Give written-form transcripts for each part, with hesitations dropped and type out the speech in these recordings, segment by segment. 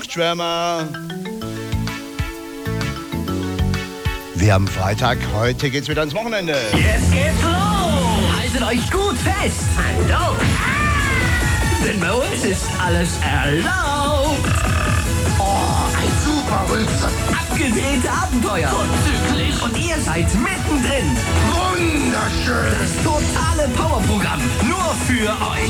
Nachtschwärmer. Wir haben Freitag, heute geht's wieder ins Wochenende. Jetzt geht's los! Haltet euch gut fest! Hallo! Denn bei uns ist alles erlaubt! Oh, ein super Rülpser. Abgedrehte Abenteuer! Vorzüglich! Und ihr seid mittendrin! Wunderschön. Das totale Powerprogramm! Nur für euch!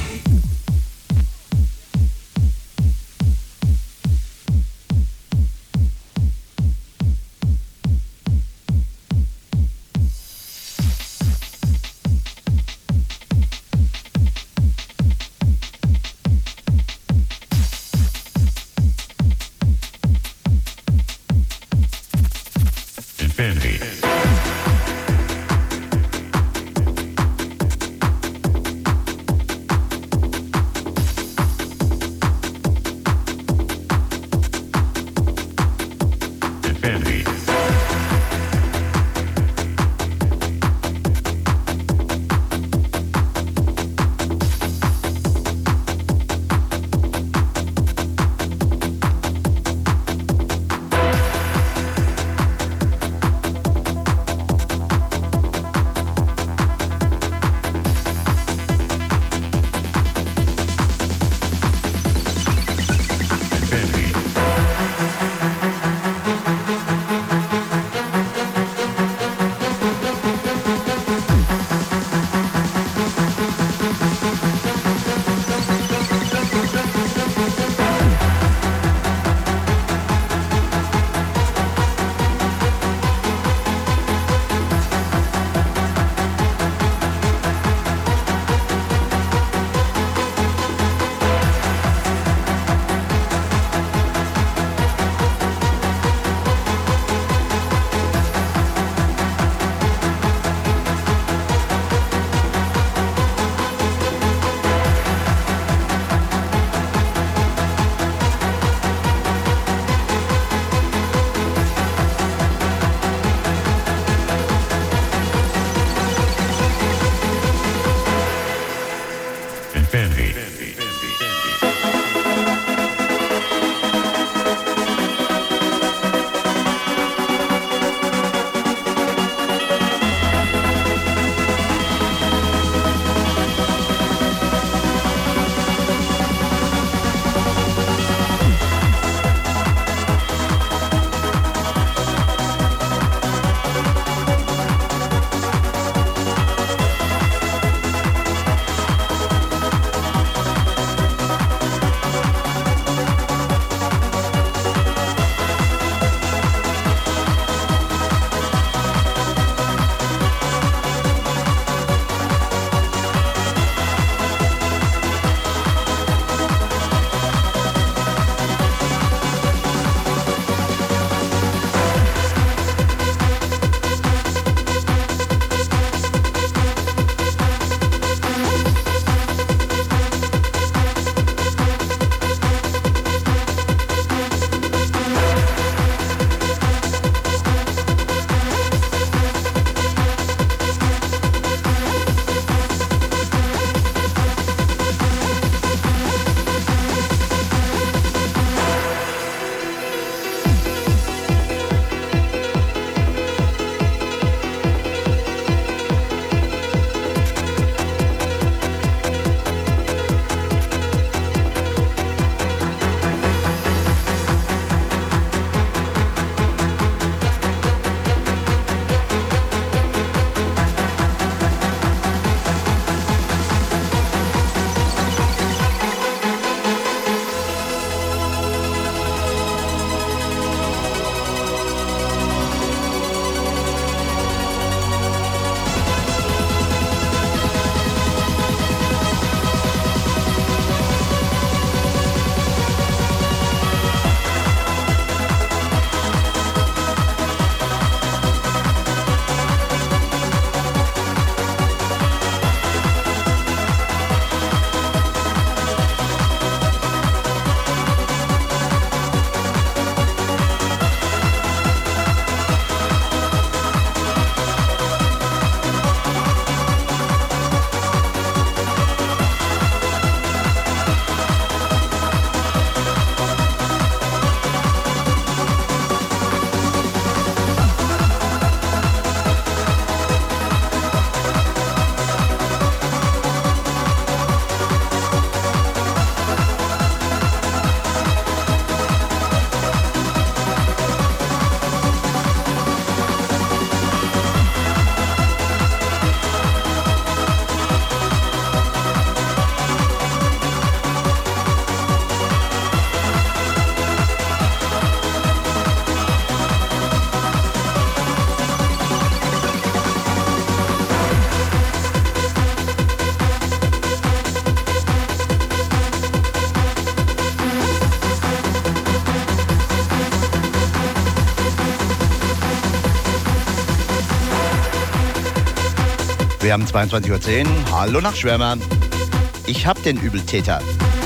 Wir haben 22:10 Uhr. Hallo nach Schwärmer. Ich hab den Übeltäter.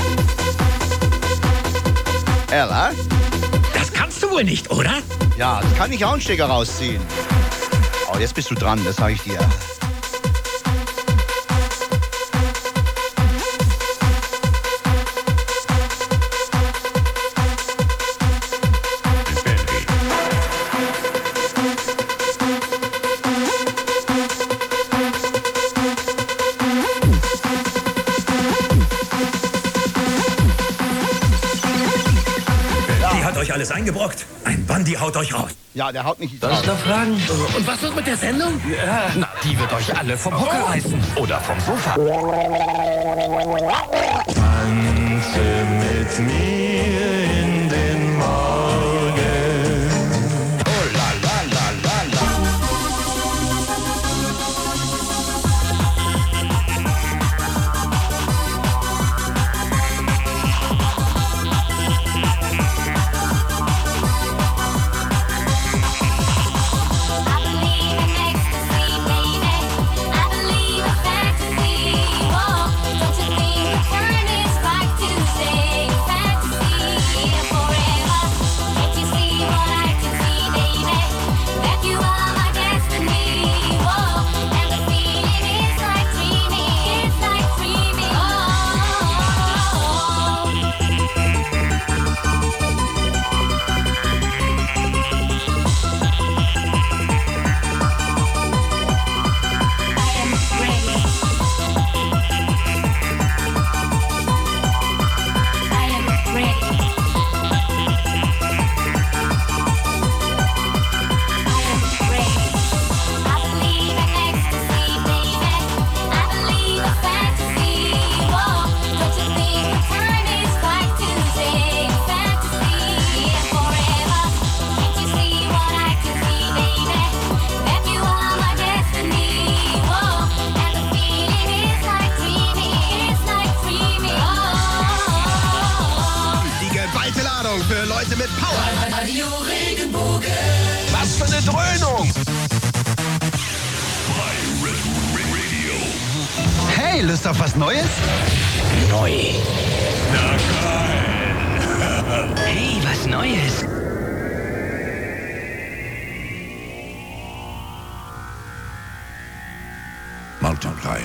Ella? Das kannst du wohl nicht, oder? Ja, das kann ich auch einen Stecker rausziehen. Oh, jetzt bist du dran, das sage ich dir. Euch alles eingebrockt. Ein Bandi haut euch raus. Ja, der haut mich nicht Darf ich raus. noch fragen? Und was wird mit der Sendung? Na, die wird euch alle vom Hocker reißen. Oder vom Sofa. Tanze mit mir in den Morgen. Oh, la, la, la, la, la. Für Leute mit Power. Radio Regenbogen. Was für eine Dröhnung. Hey, Lust auf was Neues? Neu. Hey, was Neues. Mountain Lion.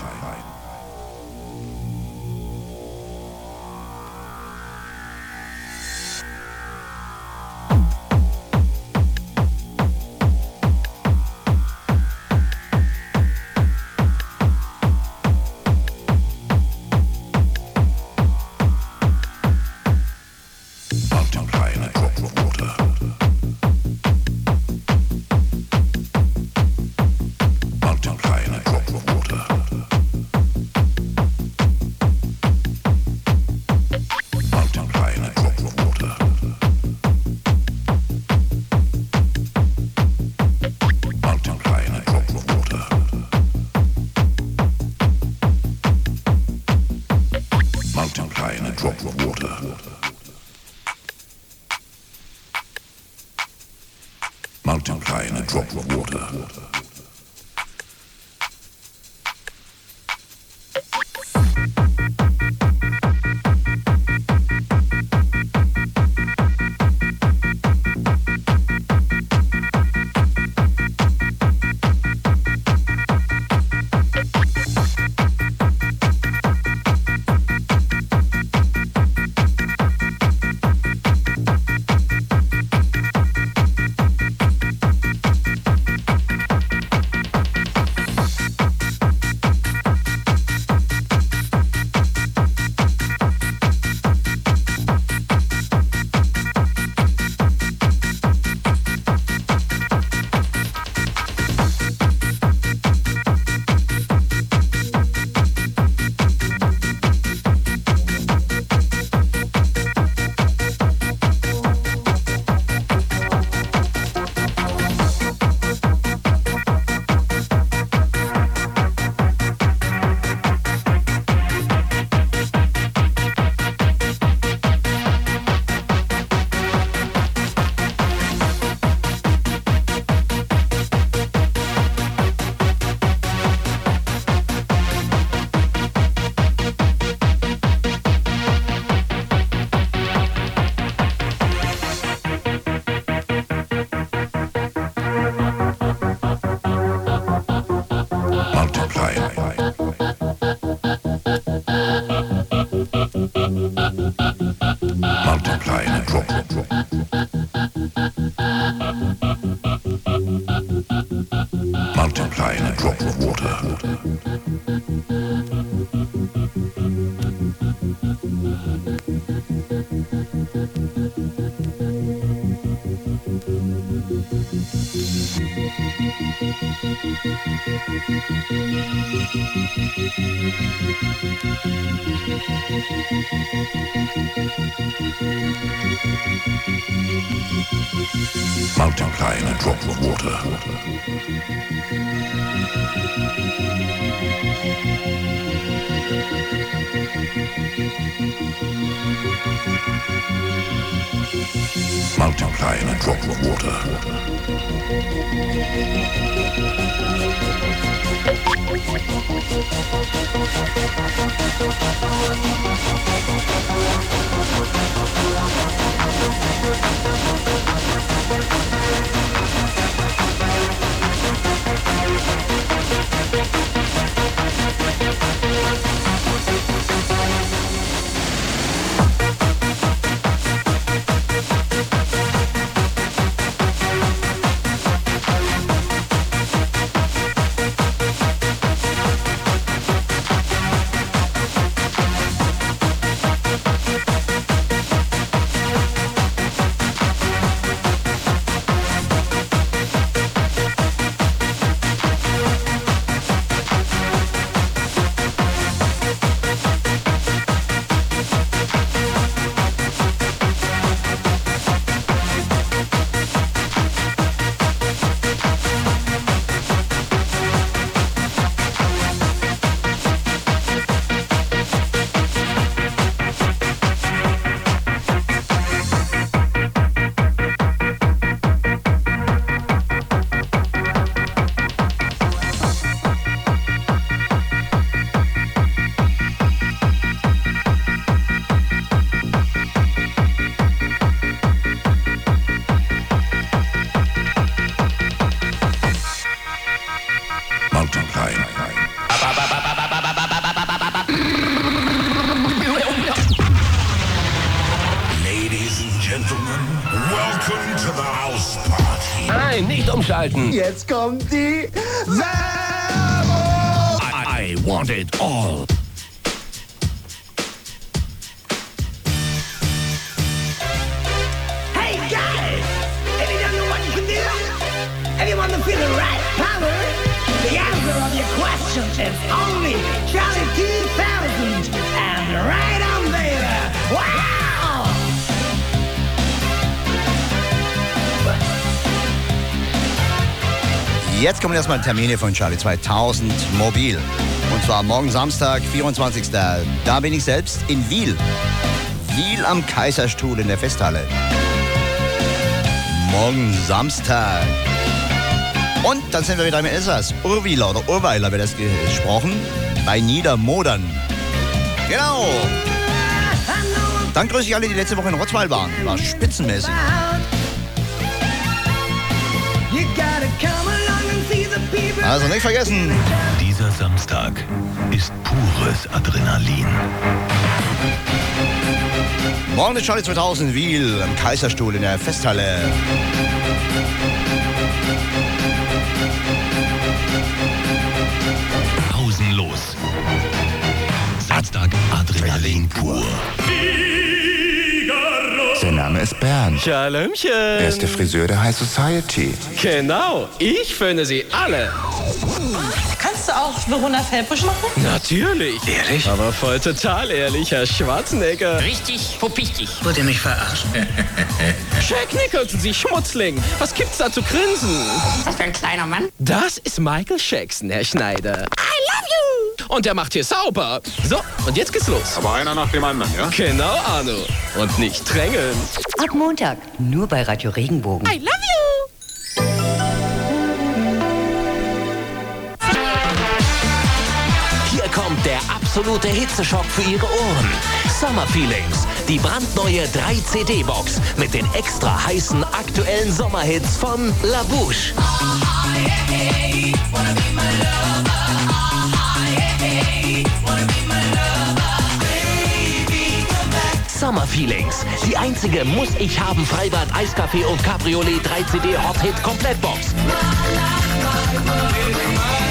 cry in a drop of water. Multiply in a drop of water. Multiply in a drop of water. Nein, nicht umschalten. Jetzt kommt die Werbung. I want it all. Hey guys! If you don't know what you can do, if you want to feel the right power, the answer of your question is only Charlie 2000 and right on there. Wow! Jetzt kommen erstmal Termine von Charlie 2000 mobil. Und zwar morgen Samstag, 24. Da bin ich selbst in Wiel. Wiel am Kaiserstuhl in der Festhalle. Morgen Samstag. Und dann sind wir wieder im Elsass. Urwieler oder Urweiler wird das gesprochen. Bei Niedermodern. Genau. Dann grüße ich alle, die letzte Woche in Rottweil waren. War spitzenmäßig. Also nicht vergessen. Dieser Samstag ist pures Adrenalin. Morgen ist Charlie 2000 Wiel am Kaiserstuhl in der Festhalle. Pausenlos. Samstag Adrenalin pur. Sein Name ist Bernd. Schalömchen. Er ist der Friseur der High Society. Genau, ich föhne sie alle. Kannst du auch Verona Felpusch machen? Natürlich. Ehrlich? Aber voll total ehrlich, Herr Schwarzenegger. Richtig, verpichtig. Wollt ihr mich verarschen? Jack Nicholson, Sie Schmutzling. Was gibt's da zu grinsen? Was für ein kleiner Mann? Das ist Michael Jackson, Herr Schneider. I love you! Und der macht hier sauber. So, und jetzt geht's los. Aber einer nach dem anderen, ja? Genau, Arno. Und nicht drängeln. Ab Montag, nur bei Radio Regenbogen. I love you! Hier kommt der absolute Hitzeschock für Ihre Ohren. Summer Feelings, die brandneue 3-CD-Box mit den extra heißen aktuellen Sommerhits von La Bouche. Summer Feelings, die einzige Muss ich haben Freibad, Eiskaffee und Cabriolet 3-CD Hot Hit Komplettbox.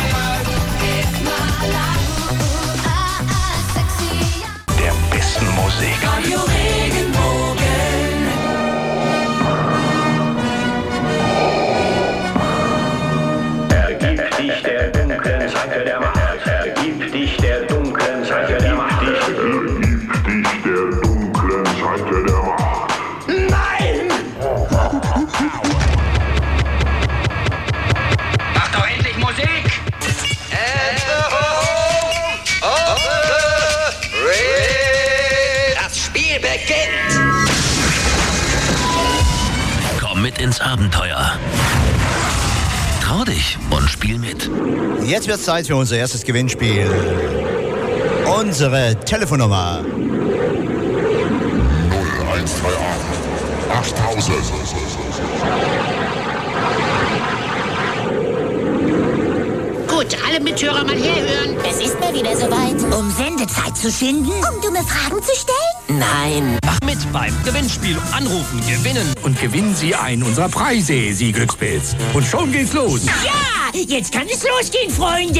dunklen Seite der Macht. Gib dich der dunklen Seite der Macht. Gib dich der dunklen Seite der Macht. Nein! Mach doch endlich Musik! Das Spiel beginnt! Komm mit ins Abenteuer. Trau dich und spiel mit. Jetzt wird es Zeit für unser erstes Gewinnspiel. Unsere Telefonnummer. 0138 8000. Gut, alle Mithörer mal herhören. Es ist mal wieder soweit. Um Sendezeit zu schinden? Um dumme Fragen zu stellen? Nein. Mach mit beim Gewinnspiel. Anrufen, gewinnen. Und gewinnen Sie einen unserer Preise, Sie Glückspilz. Und schon geht's los. Ja, jetzt kann es losgehen, Freunde.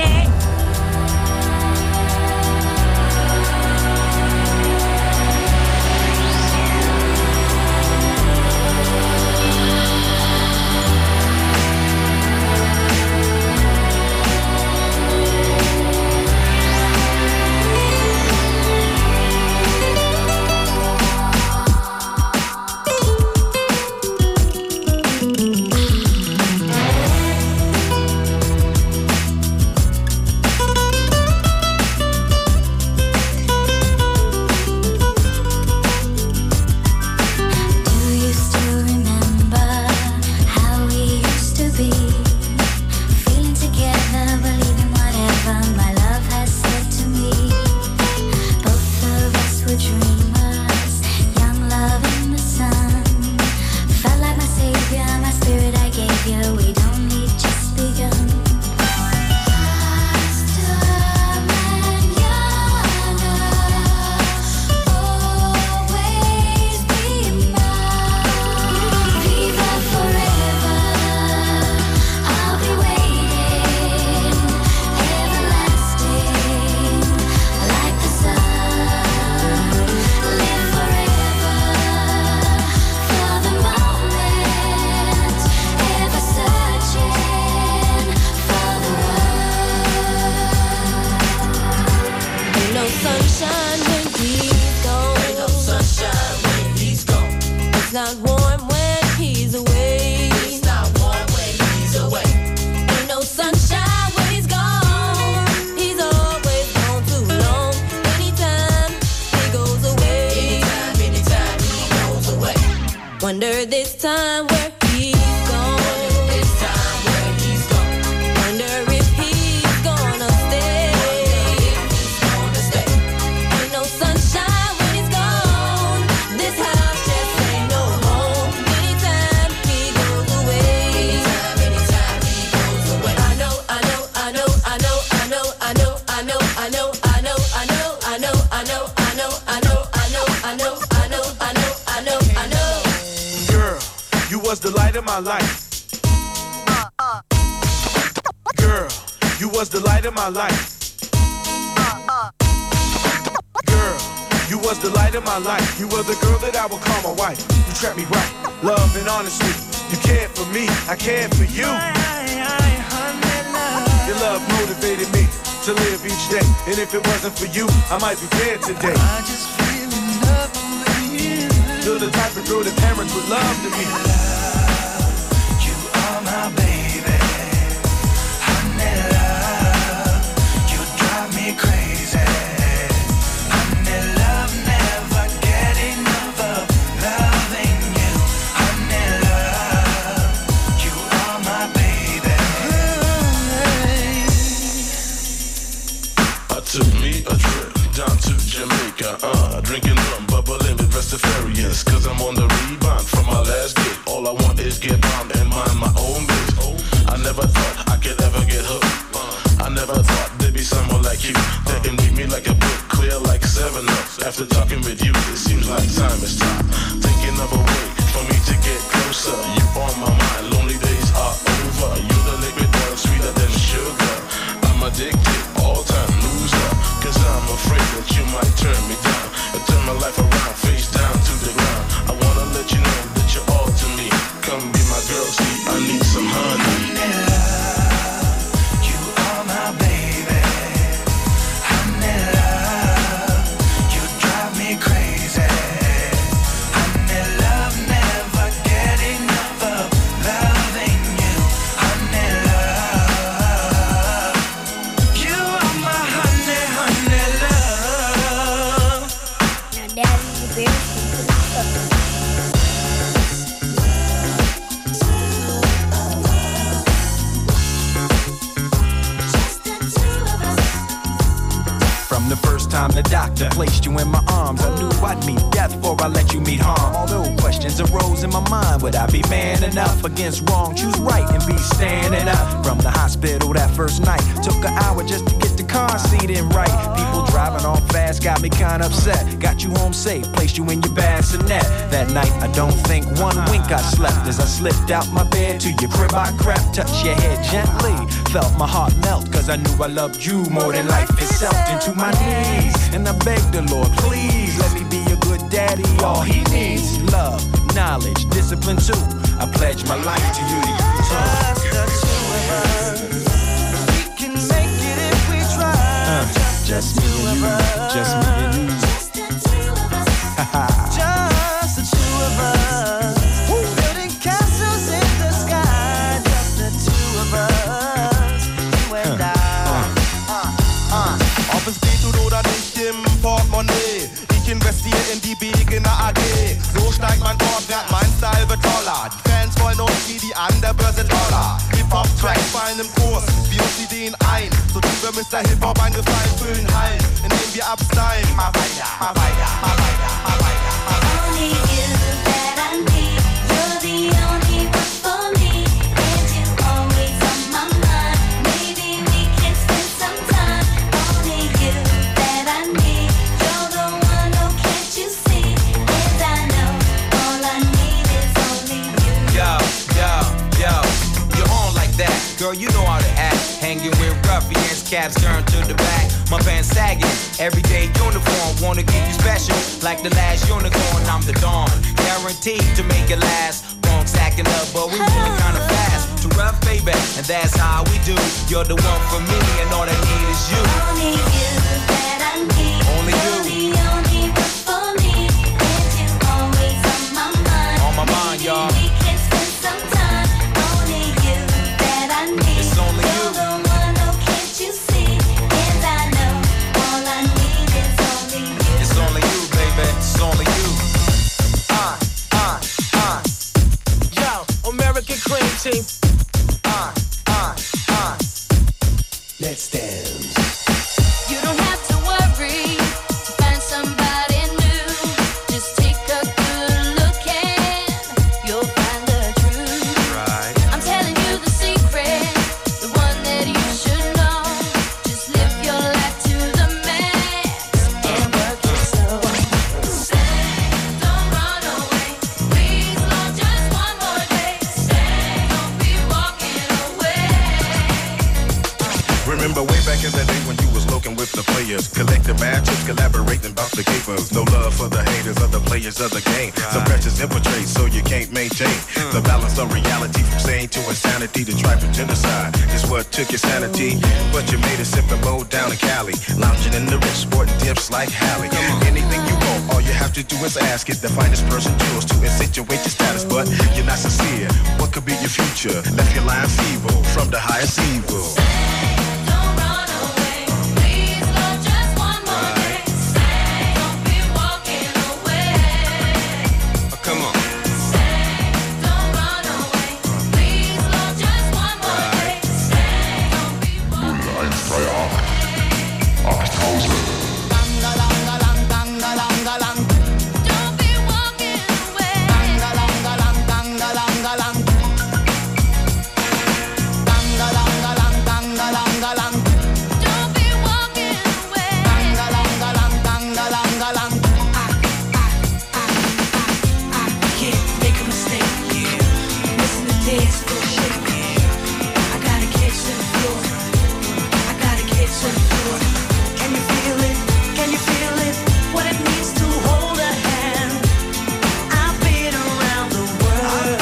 Wonder this time where he's gone. Wonder if he's gonna stay. Ain't no sunshine when he's gone. This house just ain't no home. Anytime he goes away. Anytime he goes away. I know. Girl, you was the light of my life. Girl, you was the light of my life. Girl, you was the light of my life. You were the girl that I would call my wife. You treated me right, love and honesty. You cared for me, I cared for you. Your love motivated me to live each day. And if it wasn't for you, I might be dead today. I just feel in love with you. You're the type of girl that parents would love to be. You are my baby. Honey love, you drive me crazy. Honey love, never get enough of loving you. Honey love, you are my baby. I took me a trip down to Jamaica, drinking rum, bubbling with Rastafarians. Cause I'm on the rebound from my last gig. All I want is get bound and mind my own biz. I never thought I could ever get hooked. I never thought there'd be someone like you that can read me like a book, clear like 7-Up. After talking with you, it seems like time is stopped. Thinking of a way for me to get closer. You on my mind, lonely days are over. You're the liquid oil, sweeter than sugar. I'm addicted, all-time loser. Cause I'm afraid that you might turn me down and turn my life around, face down to the ground. I wanna let you know that you're all to me. Come be my girl, see, I need some honey. Honey love, you are my baby. first time the doctor placed you in my arms, I knew I'd meet death before I let you meet harm. Although questions arose in my mind, would I be man enough against wrong? Choose right and be standing up. From the hospital that first night, took an hour just to get the car seat in right. People driving off fast got me kinda upset. Got you home safe, placed you in your bassinet. That night I don't think one wink I slept. As I slipped out my bed to your crib I crept. Touched your head gently, felt my heart melt, cause I knew I loved you more than life itself. Into my knees, and I begged the Lord, please let me be a good daddy. All he needs is love, knowledge, discipline too. I pledge my life to you. Just the two of us. We can make it if we try. Just me and you, just me and you. Just the two of us. Just the two of us. Building castles in the sky. Just the two of us. You and I. Ob es geht oder nicht im Portemonnaie, ich investiere in die Beginner AG. So steigt mein Portwert, mein Style wird toller. Die Fans wollen uns wie die an der Börse Dollar. Hip-Hop-Tracks fallen im Kurs, wir uns Ideen ein. So tun wir Mr. Hip-Hop einen Gefallen, füllen Hallen, indem wir abstylen. Mal weiter, mal weiter, mal weiter, mal weiter, mal weiter. Only you that I need. You're the only one for me. And you always on my mind. Maybe we can spend some time. Only you that I need. You're the one, oh can't you see? And I know all I need is only you. Yo, you're on like that. Girl, you know how to act. Hanging with ruffians, caps turned to the back. My pants sagging, everyday uniform. Wanna give you special, like the last unicorn. I'm the dawn, guaranteed to make it last. Wrong stacking up, but we moving kinda fast. Too rough, baby, and that's how we do. You're the one for me, and all I need is you. Only you that I need. Only You're you. the only one for me. And you always on my mind. On my mind, y'all. We can spend some time. Only you that I need. It's only you. You're the one, oh can't you see? And I know all I need is only you. It's only you, baby. It's only you. Yo, American Cream Team. Let's dance. You don't have to worry. Find somebody new. Just take a good look and you'll find the truth. Right. I'm telling you the secret, the one that you should know. Just live your life to the max and work it slow. Stay, don't run away. Please, Lord, just one more day. Stay, don't be walking away. Remember way back in the day when you was looking with the players, collecting matches, collaborating about the capers. No love for the haters of the players of the game. Some pressures infiltrate so you can't maintain the balance of reality from sane to insanity to try for genocide. Is what took your sanity, but you made it sipping low down in Cali, lounging in the rich, sporting dips like Hallie. Anything you want, all you have to do is ask it. The finest person tools to insinuate your status, but you're not sincere. What could be your future? Left your line feeble from the highest evil. Don't run away. Please, Lord, just one more day. Stay, don't be walking away. Come on. Stay, don't run away. Please, Lord, just one more day. Stay, don't be walking away. 8000. Don't be walking away. Don't be walking away. Can't make a mistake, yeah. Listen to dance for shake, yeah. I gotta get to the floor. I gotta get to the floor. Can you feel it? Can you feel it? What it means to hold a hand. I've been around the world.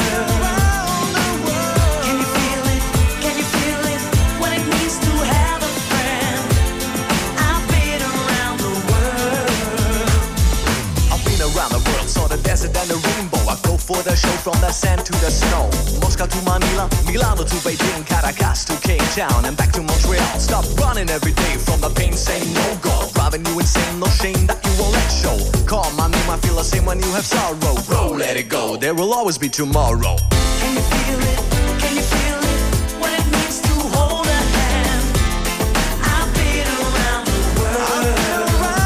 Can you feel it? Can you feel it? What it means to have a friend. I've been around the world. I've been around the world, saw the desert and the rainbow. I go for the show from the sand to the snow. Moscow to Manila, Milano to Beijing, Caracas to Cape Town, and back to Montreal. Stop running every day from the pain, say no go. Driving you insane, no shame that you won't let show. Call my name, I feel the same when you have sorrow. Roll, let it go, there will always be tomorrow. Can you feel it? Can you feel it? What it means to hold a hand. I've been around the world.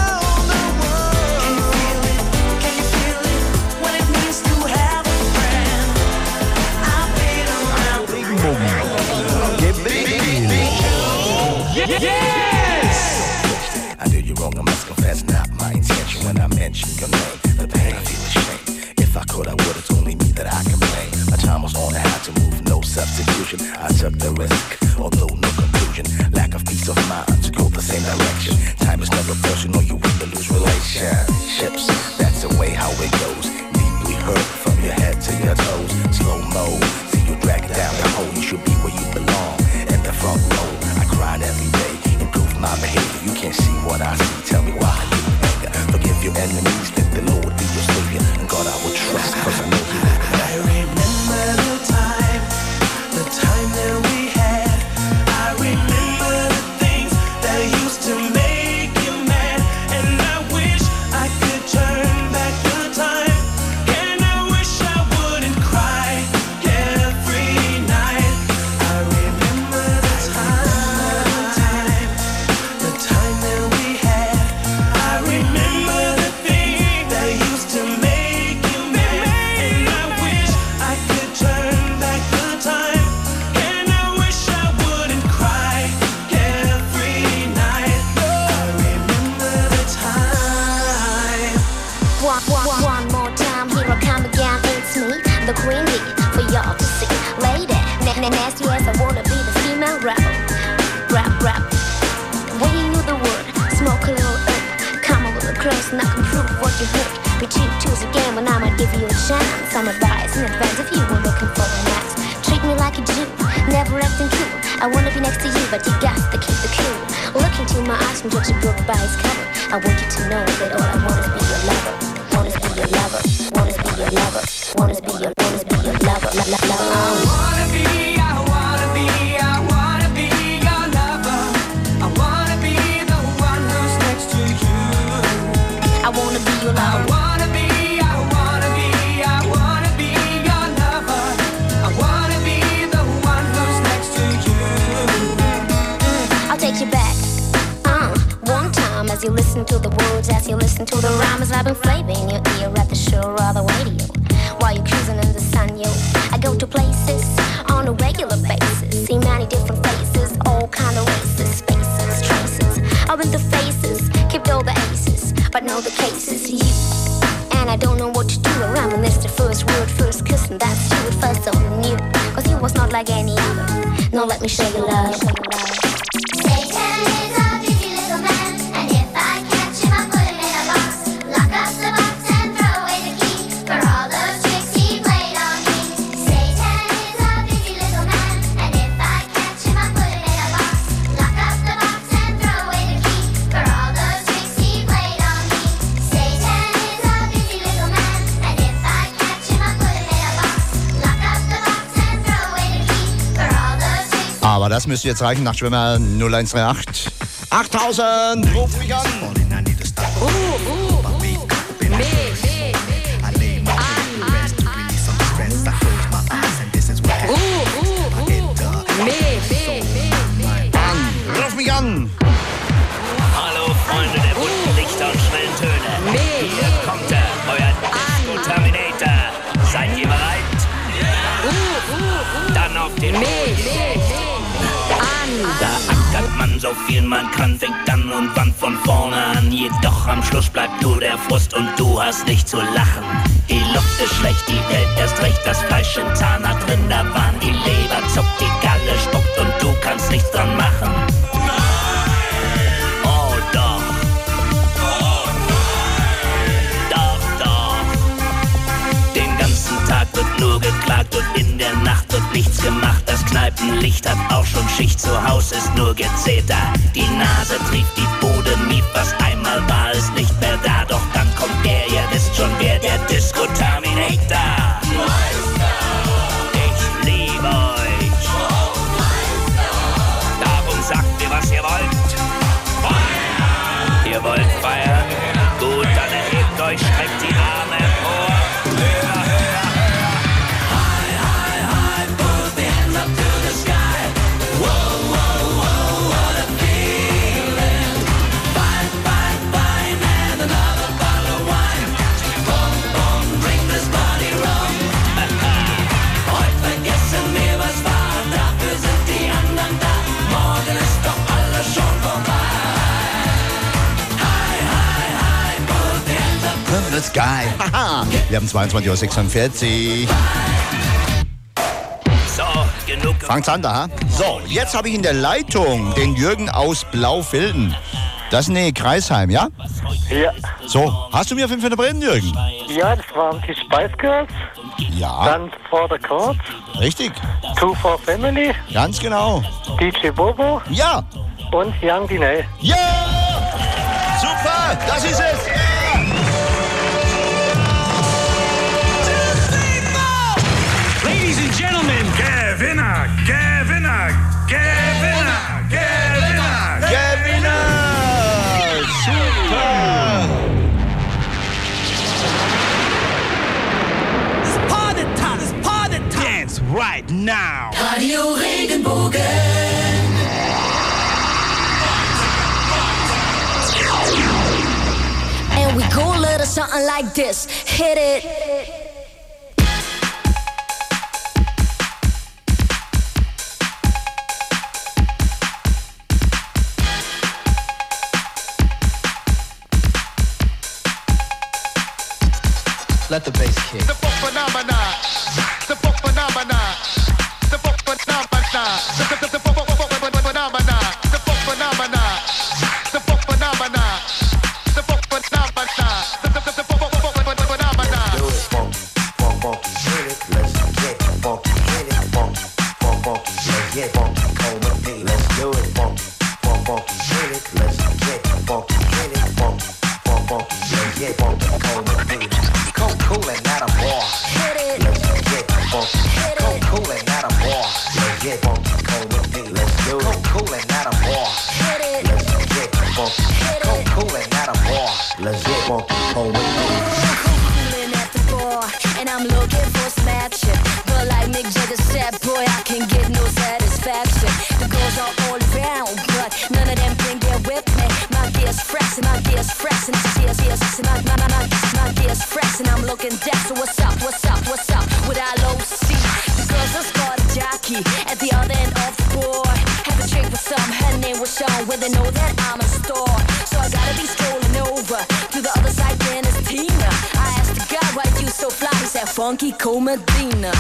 Yes! I did you wrong, I must confess, not my intention when I mention your name. The pain, I feel ashamed. If I could, I would. It's only me that I can blame. My time was on, I had to move, no substitution. I took the risk, although no conclusion. Lack of peace of mind to go the same direction. Time is never personal, you win to lose relationships. That's the way how it goes. Deeply hurt from your head to your toes. Slow mo, see you drag it down the hole. You should be where you belong, in the front row. I cried every day, improve my behavior. You can't see what I see, tell me why you anger. Forgive your enemies, let the Lord be your savior. And God I will trust, cause I know you will. I remember the time that we had. I remember the things that used to make you mad. And I wish I could turn back the time. And I wish I wouldn't cry every night. I remember the time that we had. I remember the things that used to make you mad. And I wish I could turn back the time. And I wish I wouldn't cry every night. I remember the time. One more time, here I come again, it's me, the queen bee, for y'all to see. Lady, nasty as I wanna be the female rapper. Rap. When you knew the word, smoke a little herb, come a little close and I can prove what you heard. We choose again when I might give you a chance. Some advice in advance if you were looking for a match. Treat me like a Jew, never acting cool. I wanna be next to you, but you got to keep the cool. Look into my eyes and judge a book by its cover. I want you to know that all I want is be your lover. Want to be your lover. Want to be your lover. Want to be your lover. I wanna be your lover. I wanna be the one who's next to you. I wanna be your I lover. wanna be your lover. I wanna be the one who's next to you. I'll take you back. One time as you listen to the words, as you listen to the rhymes, I've been flavor in your ear at the shore or the radio. While you're cruising in the sun, yo, I go to places on a regular basis. See many different faces, all kind of races, spaces, traces. I win the faces, keep all the aces, but know the case is you. And I don't know what to do around when it's the first word, first kiss, and that's you. It felt so new, cause you was not like any other. No, let me show you love. Satan is a busy little man, and if I catch him, I put him in a box. Lock up the box and throw away the key for all those tricks he played on me. Satan is a busy little man, and if I catch him, I put him in a box. Lock up the box and throw away the key for all those tricks he played on me. Satan is a busy little man, and if I catch him, I put him in a box. Lock up the box and throw away the key for all those tricks. Aber das müsste jetzt reichen nach Schwimmer 0138. 8000! Ruf mich an! Ruf mich an! Hallo Freunde der bunten Lichter und schnellen Töne. Hier kommt er, euer Disco-Terminator. Seid ihr bereit? Dann auf den Boden. Da ackert man so viel man kann, fängt dann und wann von vorne an. Jedoch am Schluss bleibt nur der Frust und du hast nicht zu lachen. Die Luft ist schlecht, die Welt erst recht, das Fleisch im Zahn hat Rinderwahn. Die Leber zuckt, die Galle spuckt und du kannst nichts dran machen. Oh doch. Doch. Den ganzen Tag wird nur geklagt und in der Nacht wird nichts gemacht. Das Kneipenlicht hat auch schon Schicht, zu Haus ist nur Gezeter. Die Nase trieft, die Bude mief, was einmal war, ist nicht mehr da. Doch dann kommt der, ihr wisst schon wer, der Disco-Terminator. Ich liebe euch. Darum sagt mir, was ihr wollt. Ihr wollt feiern? Gut, dann erhebt euch, streckt die Arme empor. the Sky. Haha. Wir haben 22:46 Uhr. So, genug. Fangt's an da. So, jetzt habe ich in der Leitung den Jürgen aus Blaufilden. Das ist nee, Kreisheim, ja? Ja. So, hast du mir 5 Brennen, Jürgen? Ja, das waren die Spice Girls. Ja. Dann For the Chords. Richtig. Two for Family. Ganz genau. DJ Bobo. Ja. Und Young Diney. Ja! Super, das ist es. Ladies and gentlemen, Gewinner, Gewinner, Gewinner, Gewinner, Gewinner! Super! It's party time, it's party time. Dance right now. Radio Regenbogen. And we go a little something like this. Hit it. Let the bass kick. The folk phenomena. The folk phenomena. The folk phenomena. The folk phenomena. The folk phenomena. The folk phenomena. The folk phenomena. The folk phenomena. Do it funky, funky, hit it. Let's get funky, hit it. Funky, funky, let's get funky. Come with me, let's do it. Funky, funky, hit it. Let's get funky, hit it. Funky, let's get funky. Come with me. Cool and not a bar. Hit it. Let's get funky. Cool and not a bar. Let's get funky. Come with me. Let's do it. Cool and not a bar. Hit it. Let's get funky. Cool and not a bar. Let's get funky. Come with me. Cooling at the bar, and I'm looking for some action. But like Mick Jagger said, boy, I can get no satisfaction. The girls are all around, but none of them can get with me. My gear's fresh, and my gear's fresh, and my gear's fresh, and I'm looking down. So what's up, what's up, what's up with LOC? The girls are squad jockey at the other end of the board. Have a drink with some, her name was Sean, where they know that I'm a star. So I gotta be strolling over to the other side, then it's Tina. I asked the guy, why you so fly? He said, Funky Cold Medina.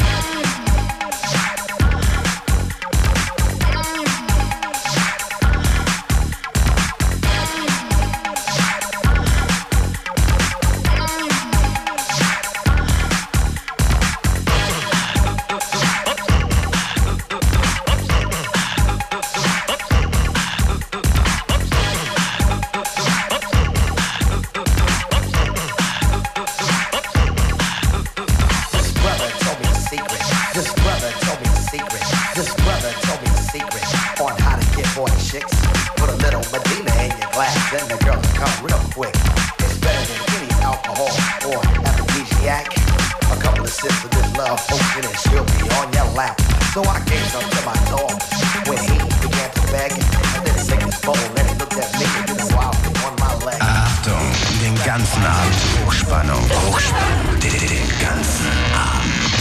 Then the girls come real quick. It's better than any alcohol or aphrodisiac. A couple of sips of this love potion and she'll be on your lap. So I gave some to my dog when he began to beg. And then sick his bowl and he looked at me and did a wild thing on my leg. Achtung, den ganzen Abend Hochspannung. Hochspannung, den ganzen Abend.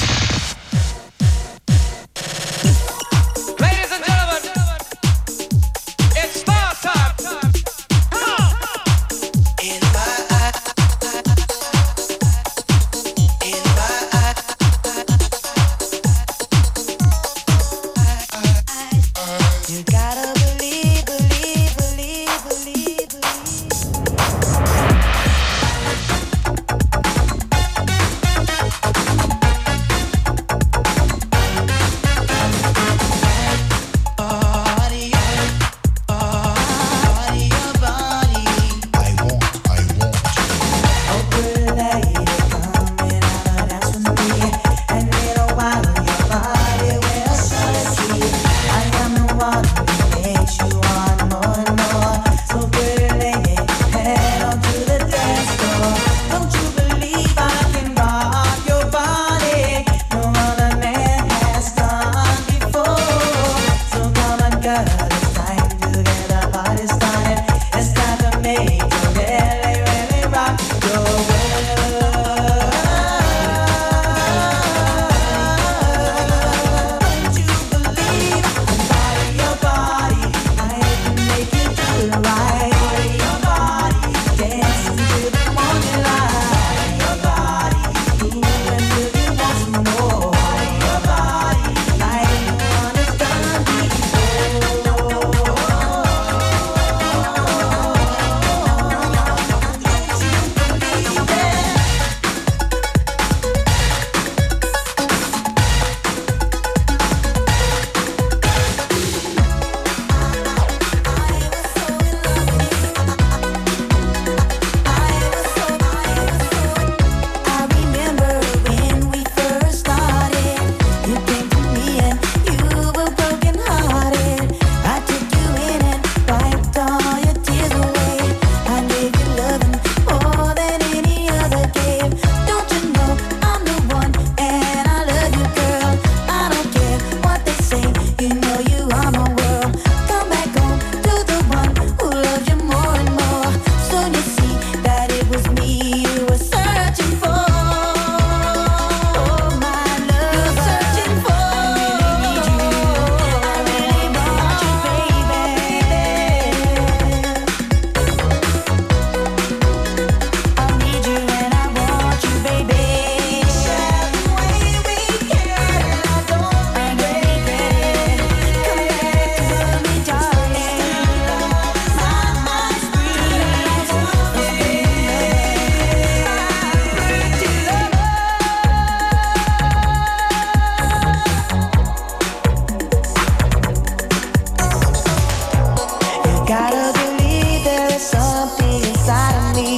Gotta believe there is something inside of me.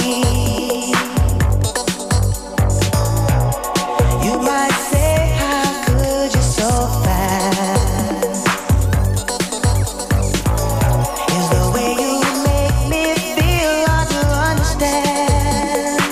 You might say, how could you so fast? Is the way you make me feel hard to understand.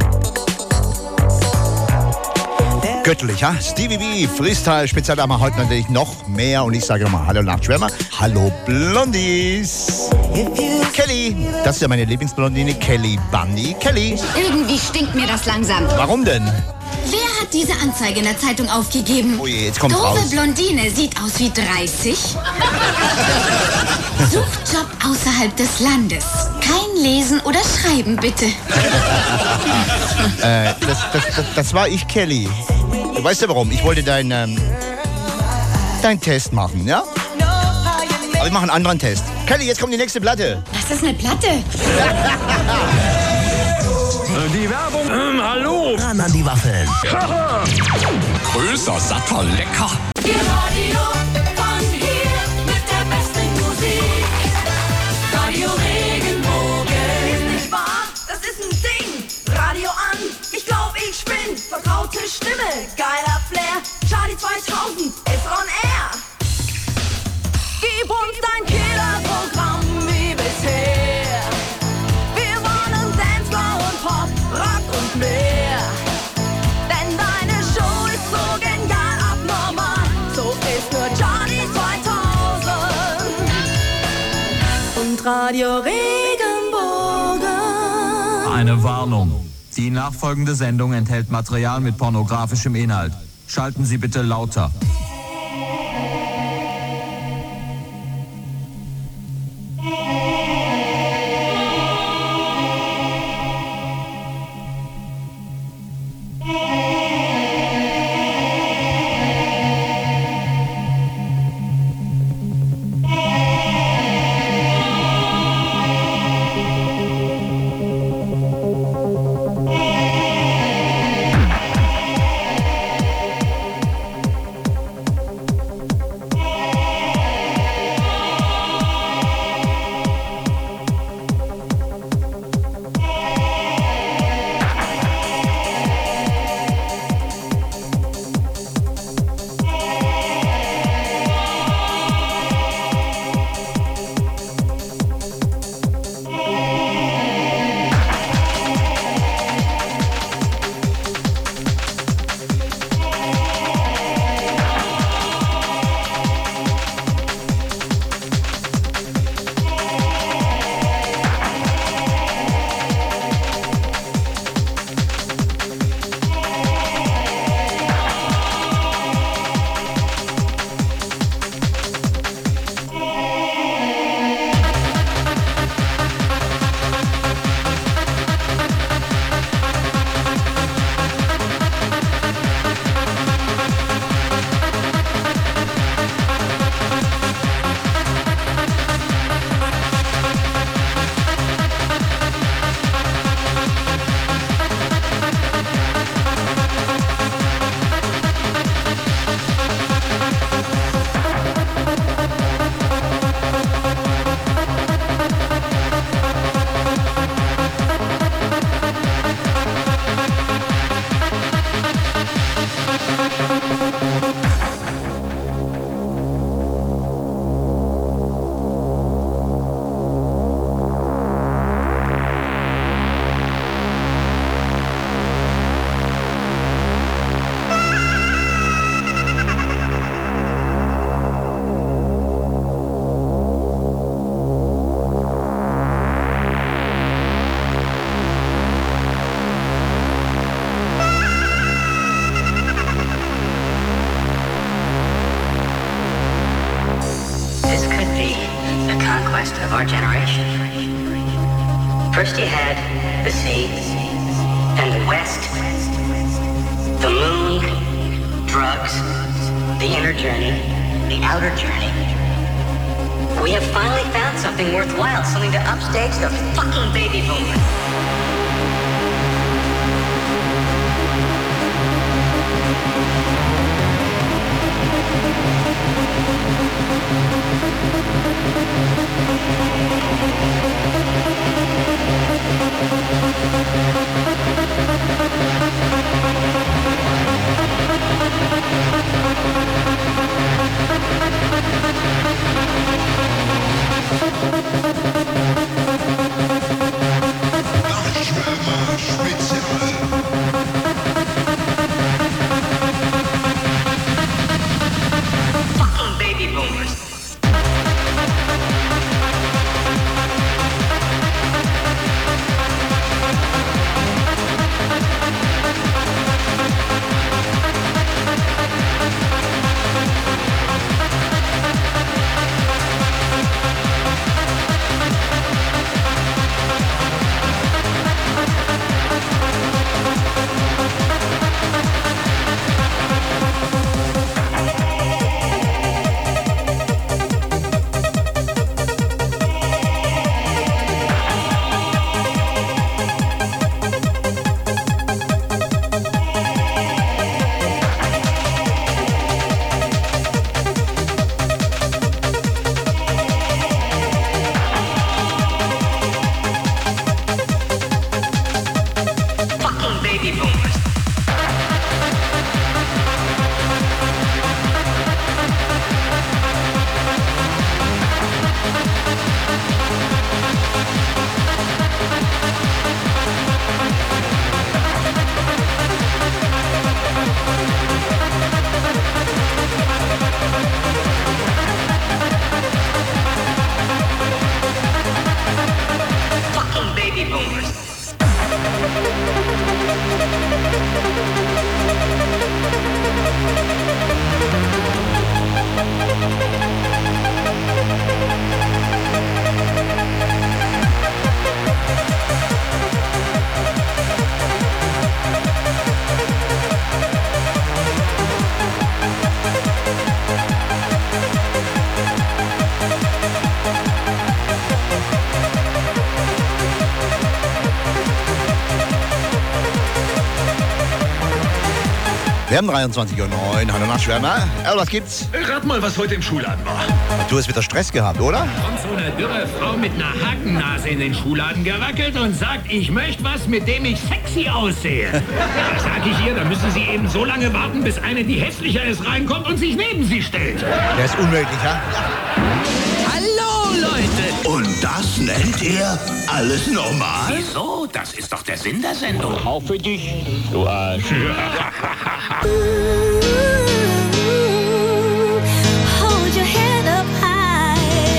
Göttlich, ja? Stevie B, Freestyle, speziell haben wir heute natürlich noch mehr. Und ich sage nochmal Hallo Nachtschwärmer, Hallo Blondies. Kelly, das ist ja meine Lieblingsblondine, Kelly Bundy. Kelly. Irgendwie stinkt mir das langsam. Warum denn? Wer hat diese Anzeige in der Zeitung aufgegeben? Oh je, jetzt kommt's Doofe raus. Blondine, sieht aus wie 30. Sucht Job außerhalb des Landes. Kein Lesen oder Schreiben, bitte. Das war ich, Kelly. Du weißt ja warum? Ich wollte deinen Test machen, ja? Aber ich mache einen anderen Test. Kelly, jetzt kommt die nächste Platte. Was ist eine Platte? Die Werbung. Hallo. Ran an die Waffeln. Größer, satter, lecker. Ihr Radio von hier mit der besten Musik. Radio Regenbogen. Ist nicht wahr? Das ist ein Ding. Radio an, ich glaub, ich spinn. Vertraute Stimme, geiler Flair. Charlie 2000 ist on air. Gib uns dein Killerprogramm wie bisher. Wir wollen Dancefloor und Pop, Rock und mehr. Denn deine Show ist so genial abnormal. So ist nur Charlie 2000. Und Radio Regenbogen. Eine Warnung. Die nachfolgende Sendung enthält Material mit pornografischem Inhalt. Schalten Sie bitte lauter. our generation. First you had the sea and the west, the moon, drugs, the inner journey, the outer journey. We have finally found something worthwhile, something to upstage the fucking baby boomers. Wir haben 23:09 Uhr. Hallo Nachtschwärmer. Was gibt's? Rat mal, was heute im Schuhladen war. Du hast wieder Stress gehabt, oder? Kommt so eine dürre Frau mit einer Hakennase in den Schuhladen gewackelt und sagt, ich möchte was, mit dem ich sexy aussehe. Da sag ich ihr, da müssen Sie eben so lange warten, bis eine, die hässlicher ist, reinkommt und sich neben Sie stellt. Der ist unmöglich, ja? Hallo, Leute! Und das nennt ihr alles normal? Wieso? Das ist doch der Sinn der Sendung. Auch für dich, du Arsch. Hold your head up high.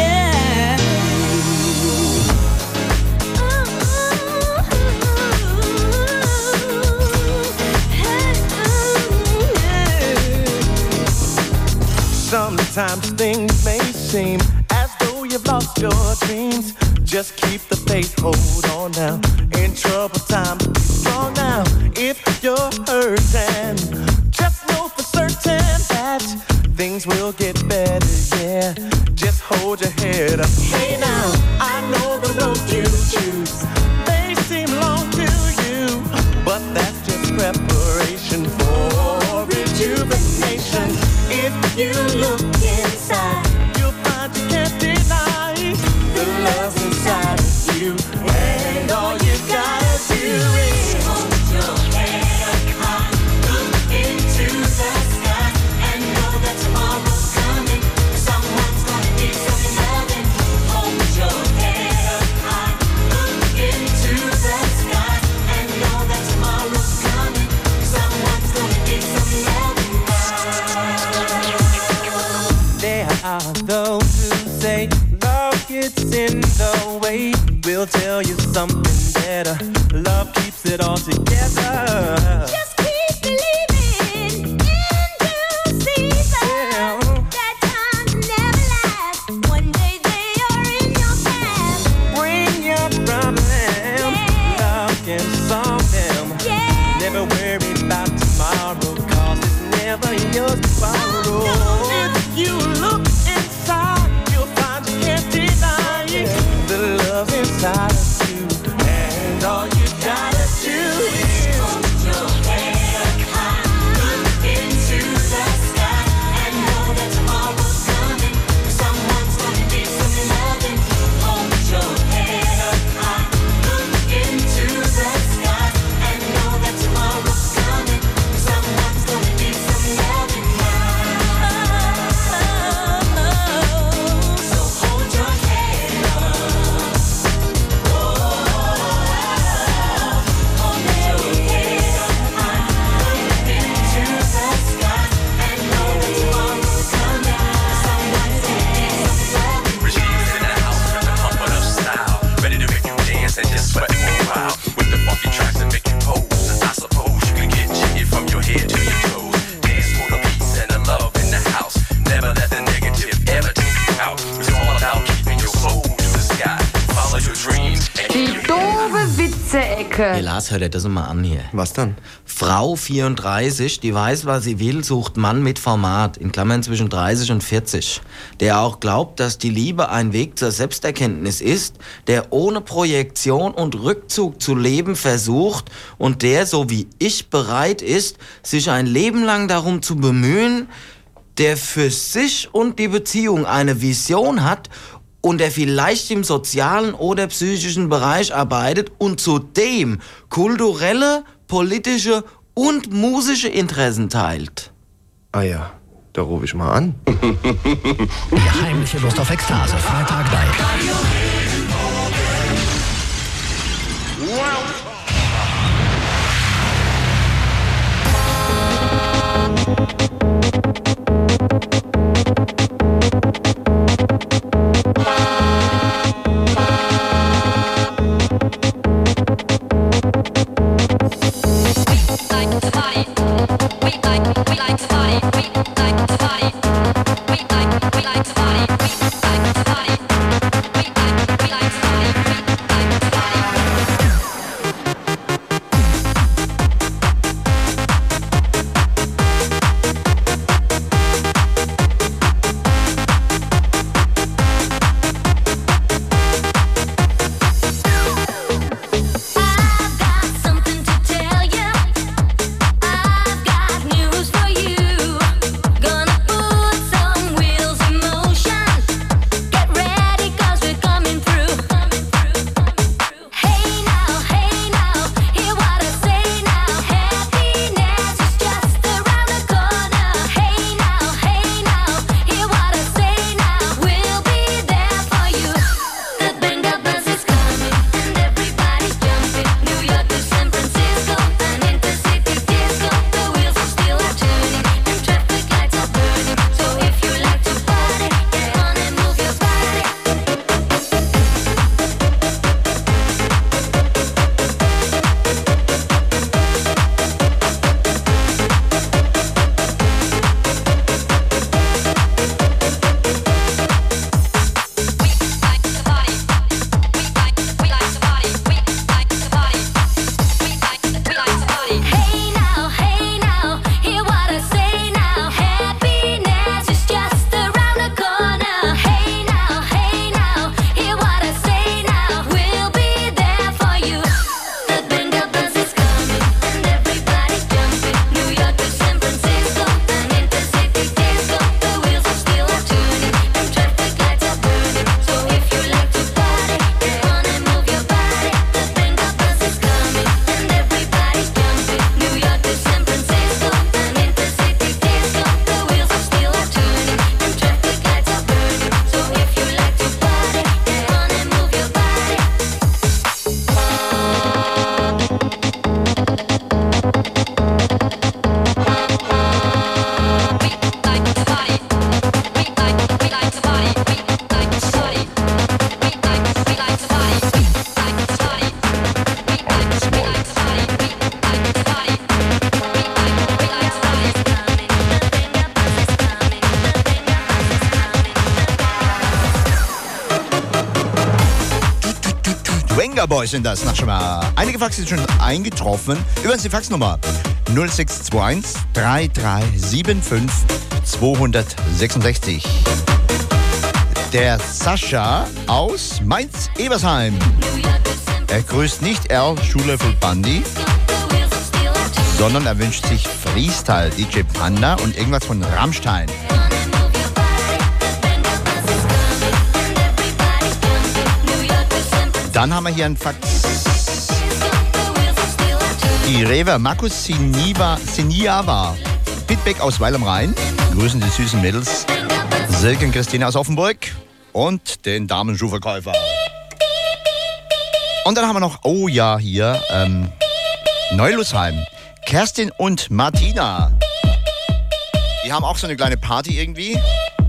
Sometimes things may seem as though you've lost your dreams. Just keep the faith, hold on now. In trouble time, be strong now. If you're hurting, just know for certain that things will get better, yeah. Just hold your head up. Hey now, I know the road you choose may seem long to you, but that's just preparation for rejuvenation. If you look inside, you'll find you can't deny the love's inside of you, and all you gotta do is hold your head up high, look into the sky, and know that tomorrow's coming. Someone's gonna need some loving. Hold your head up high, look into the sky, and know that tomorrow's coming. Someone's gonna need some loving. There are those who say love gets in the way. We'll tell you something better. Love keeps it all together. Just keep believing in due season. That times never last. One day they are in your path. Bring your problems. Love can solve them. Never worry about tomorrow, 'cause it's never yours to borrow. If you look inside, you'll find you can't deny the love inside of you, and all you gotta do is hold your head up high, look into the sky, and know that tomorrow's coming. Someone's gonna need some loving. Hold your head up high, look into the sky, and know that tomorrow's coming. Someone's gonna need some loving now. So hold your head up. Hold your head up high, look into the sky, and know that tomorrow's coming. Someone's gonna need some loving. Regime's in the house with the comfort of style, ready to make you dance and just sweat for a while. With the funky tracks that make you pose, I suppose you can get jiggy from your head to your toes. Dance for the peace and the love in the house. Never let the negative ever take you out. It's all about keeping your soul to the sky. Follow your dreams and keep Die doofe Witze-Ecke. Hey Lars, hör dir das mal an hier. Was dann? Frau 34, die weiß, was sie will, sucht Mann mit Format, in Klammern zwischen 30 und 40. Der auch glaubt, dass die Liebe ein Weg zur Selbsterkenntnis ist, der ohne Projektion und Rückzug zu leben versucht und der, so wie ich, bereit ist, sich ein Leben lang darum zu bemühen, der für sich und die Beziehung eine Vision hat und der vielleicht im sozialen oder psychischen Bereich arbeitet und zudem kulturelle, politische und musische Interessen teilt. Ah ja, da rufe ich mal an. Die heimliche Lust auf Ekstase, Freitag live. We like to party. Wenger Boys sind das. Nach schon mal einige Fax sind schon eingetroffen. Übrigens die Faxnummer 0621 3375 266. Der Sascha aus Mainz-Ebersheim. Er grüßt nicht Earl Schullevel Bundy, sondern er wünscht sich Freestyle, DJ Panda und irgendwas von Rammstein. Dann haben wir hier einen Fax. Die Rewe Markus Siniava. Feedback aus Weil am Rhein. Grüßen die süßen Mädels. Silke und Christine aus Offenburg. Und den Damenschuhverkäufer. Und dann haben wir noch, oh ja, hier, Neulusheim. Kerstin und Martina. Die haben auch so eine kleine Party irgendwie.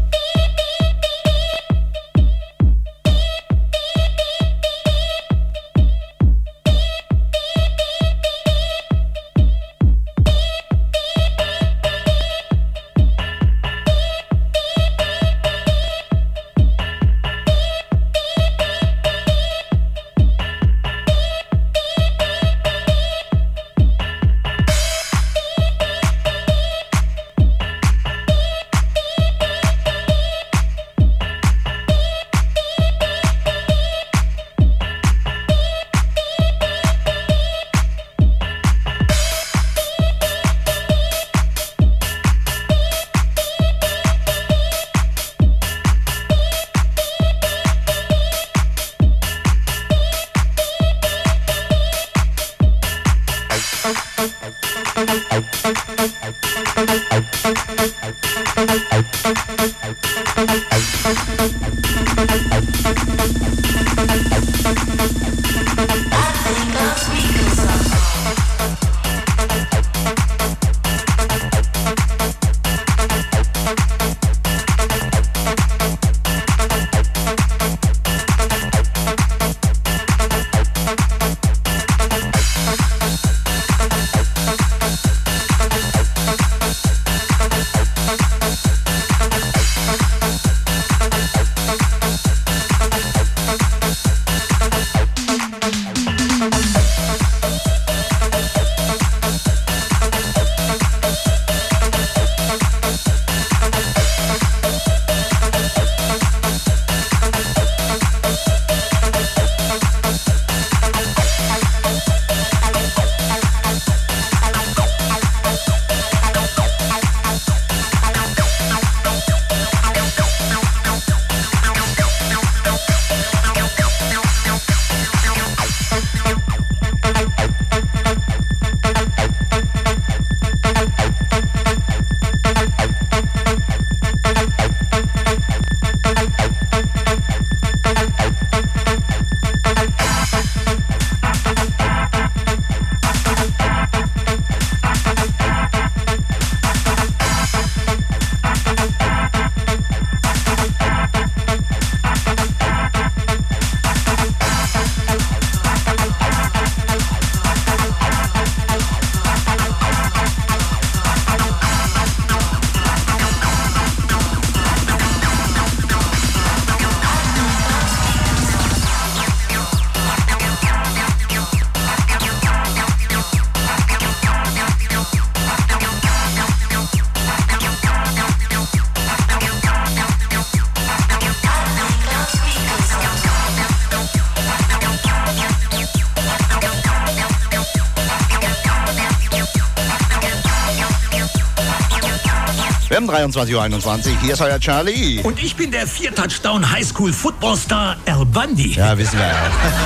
Wir haben 23:21 Uhr. Hier ist euer Charlie. Und ich bin der 4-Touchdown Highschool Footballstar Al Bundy. Ja, wissen wir ja.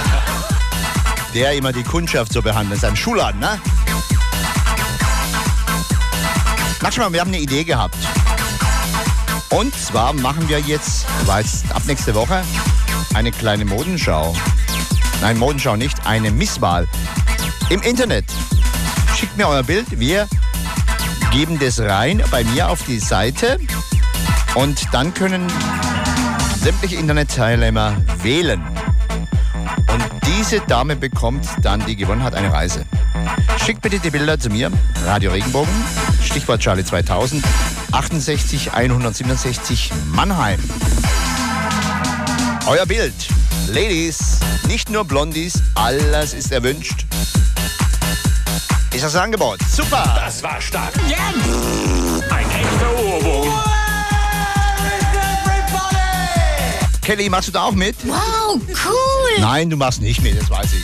Der immer die Kundschaft so behandelt. Das ist ein Schulladen, ne? Mach schon mal, wir haben eine Idee gehabt. Und zwar machen wir jetzt ab nächste Woche eine kleine Modenschau. Nein, Modenschau nicht, eine Misswahl im Internet. Schickt mir euer Bild, wir geben das rein bei mir auf die Seite und dann können sämtliche Internetteilnehmer wählen. Und diese Dame bekommt dann, die gewonnen hat, eine Reise. Schickt bitte die Bilder zu mir, Radio Regenbogen, Stichwort Charlie 2000, 68 167 Mannheim. Euer Bild, Ladies, nicht nur Blondies, alles ist erwünscht. Ist das Angebot? Super! Das war stark. Yeah. Ein echter Ohrwurm. Kelly, machst du da auch mit? Wow, cool! Nein, du machst nicht mit, das weiß ich.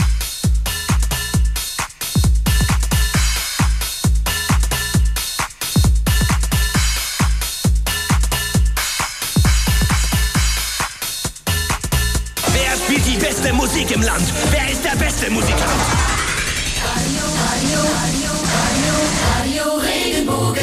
Wer spielt die beste Musik im Land? Wer ist der beste Musikant? Radio Regenbogen.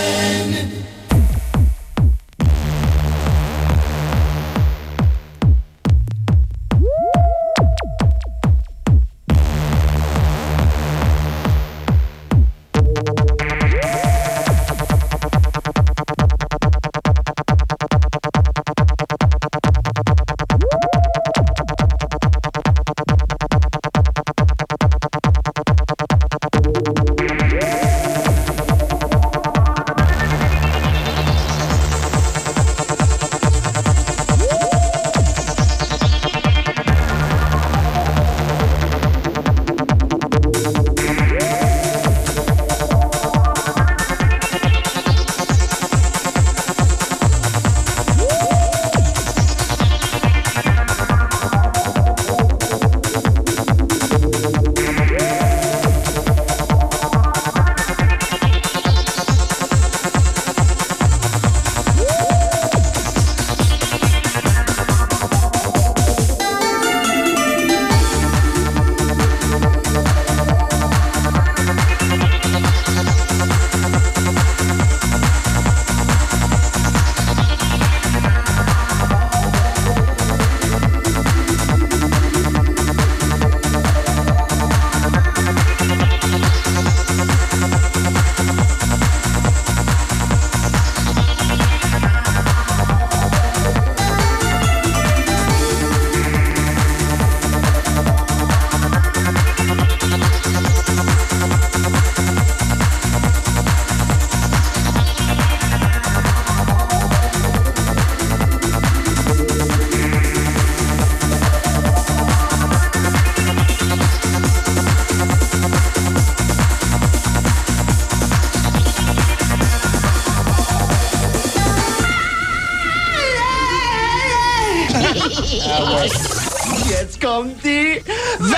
Jetzt kommt die Werbung!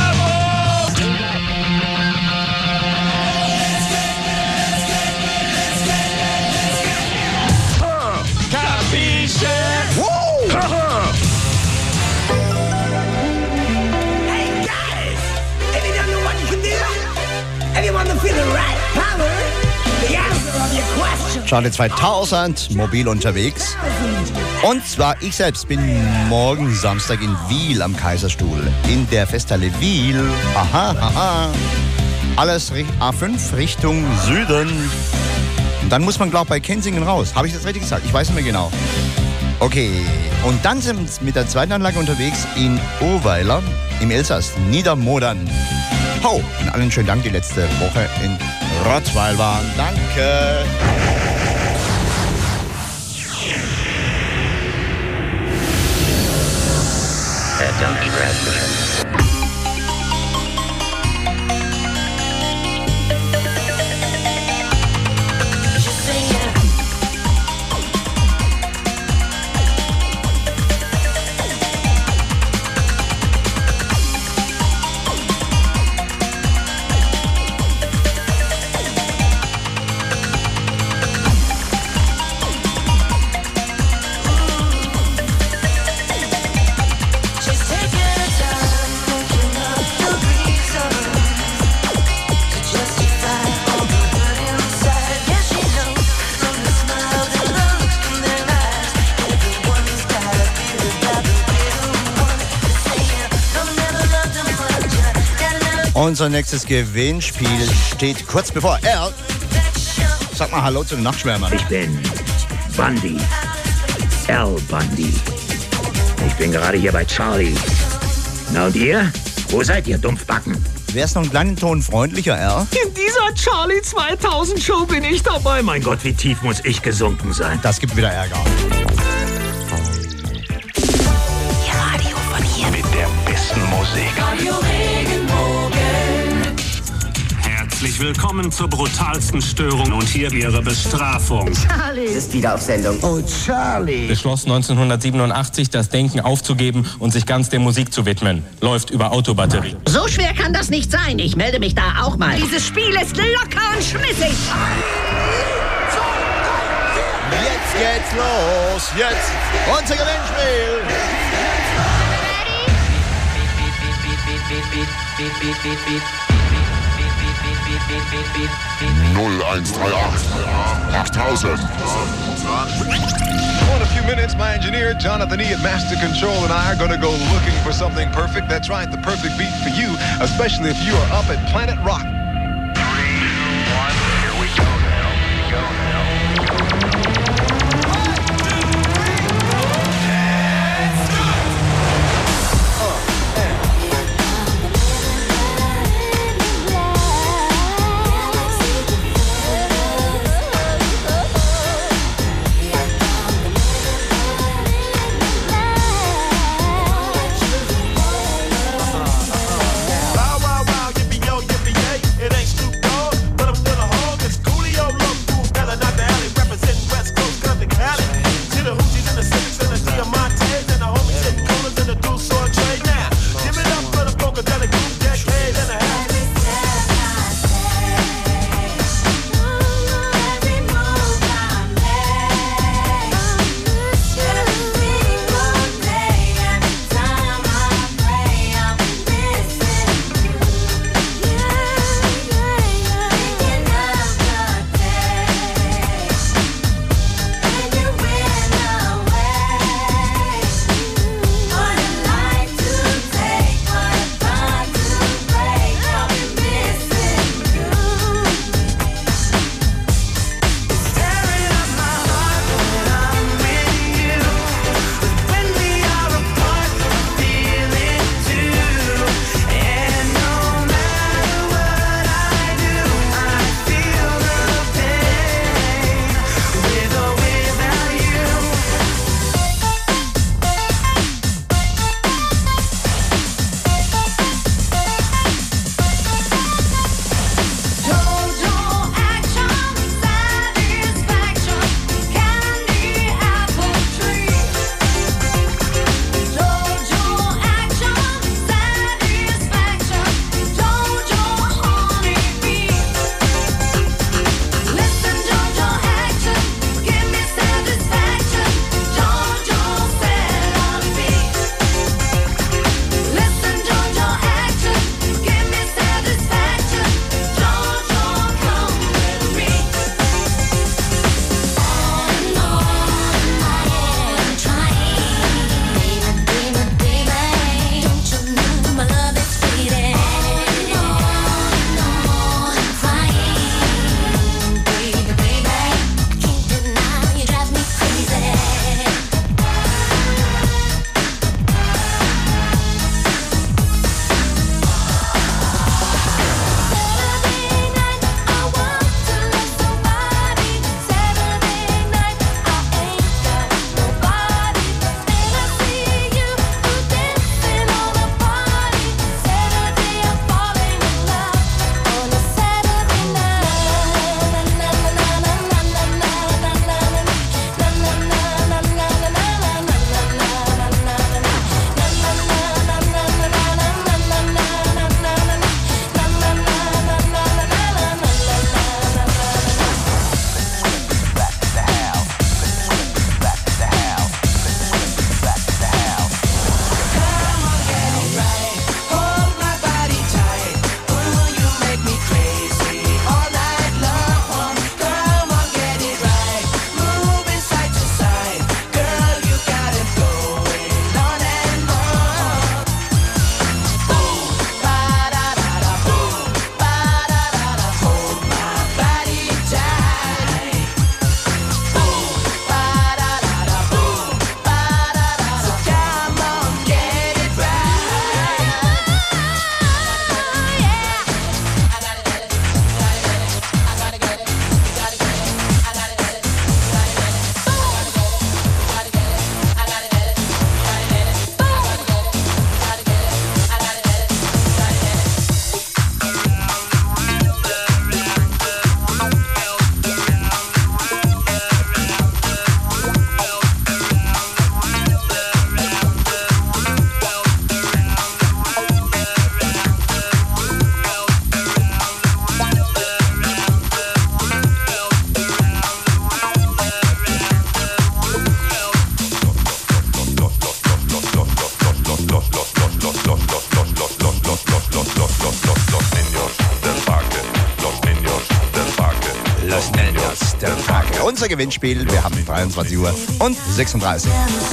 Capisce? Hey guys! If you don't know what you can do, if you want to feel the right power, the answer of your question. Charlie 2000, mobil unterwegs. Und zwar, ich selbst bin morgen Samstag in Wiel am Kaiserstuhl. In der Festhalle Wiel. Aha, aha. Alles A5 Richtung Süden. Und dann muss man, glaube ich, bei Kensingen raus. Habe ich das richtig gesagt? Ich weiß nicht mehr genau. Okay. Und dann sind wir mit der zweiten Anlage unterwegs in Urweiler im Elsass, Niedermodern. Ho! Und allen schönen Dank, die letzte Woche in Rottweil waren. Danke! Don't stress. Unser nächstes Gewinnspiel steht kurz bevor. Sag mal Hallo zu den Nachtschwärmern. Ich bin Bundy. Al Bundy. Ich bin gerade hier bei Charlie. Na und ihr? Wo seid ihr, Dumpfbacken? Wär's noch einen kleinen Ton freundlicher, R? In dieser Charlie 2000 Show bin ich dabei. Mein Gott, wie tief muss ich gesunken sein? Das gibt wieder Ärger. Ihr Radio Herzlich willkommen zur brutalsten Störung und hier Ihre Bestrafung. Charlie ist wieder auf Sendung. Oh, Charlie. Beschloss 1987, das Denken aufzugeben und sich ganz der Musik zu widmen. Läuft über Autobatterie. So schwer kann das nicht sein. Ich melde mich da auch mal. Dieses Spiel ist locker und schmissig. Jetzt geht's los. Jetzt unser Gewinnspiel. 8000. Well, in a few minutes, my engineer, Jonathan E. at Master Control, and I are going to go looking for something perfect. That's right, the perfect beat for you, especially if you are up at Planet Rock. 3, 2, 1, here we go now. Go now. unser Gewinnspiel. Wir haben 23 Uhr und 36.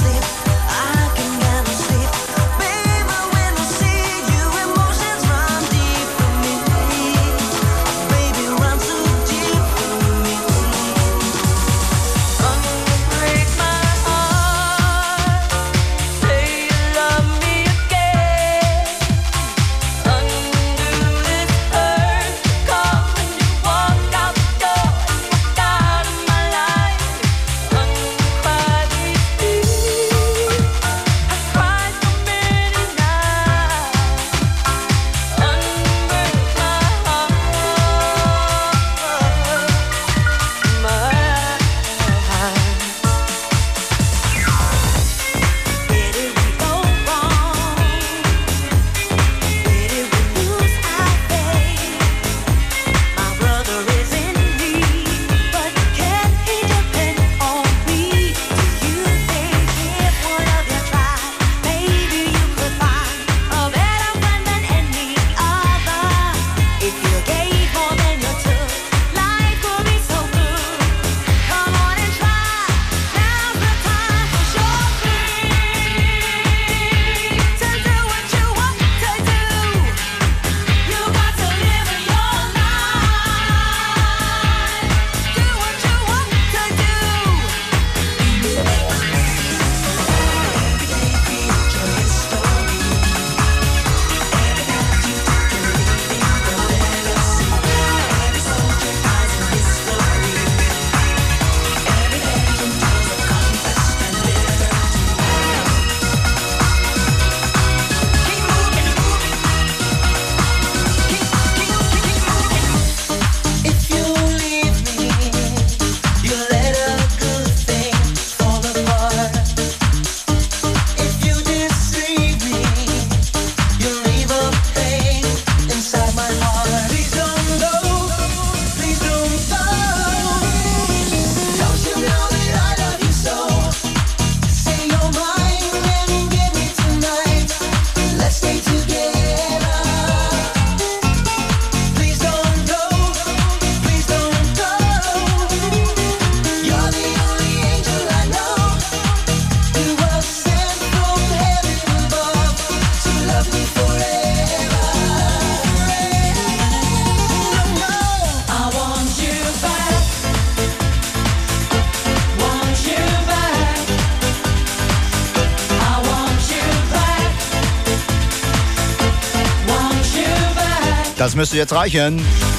Das müsste jetzt reichen.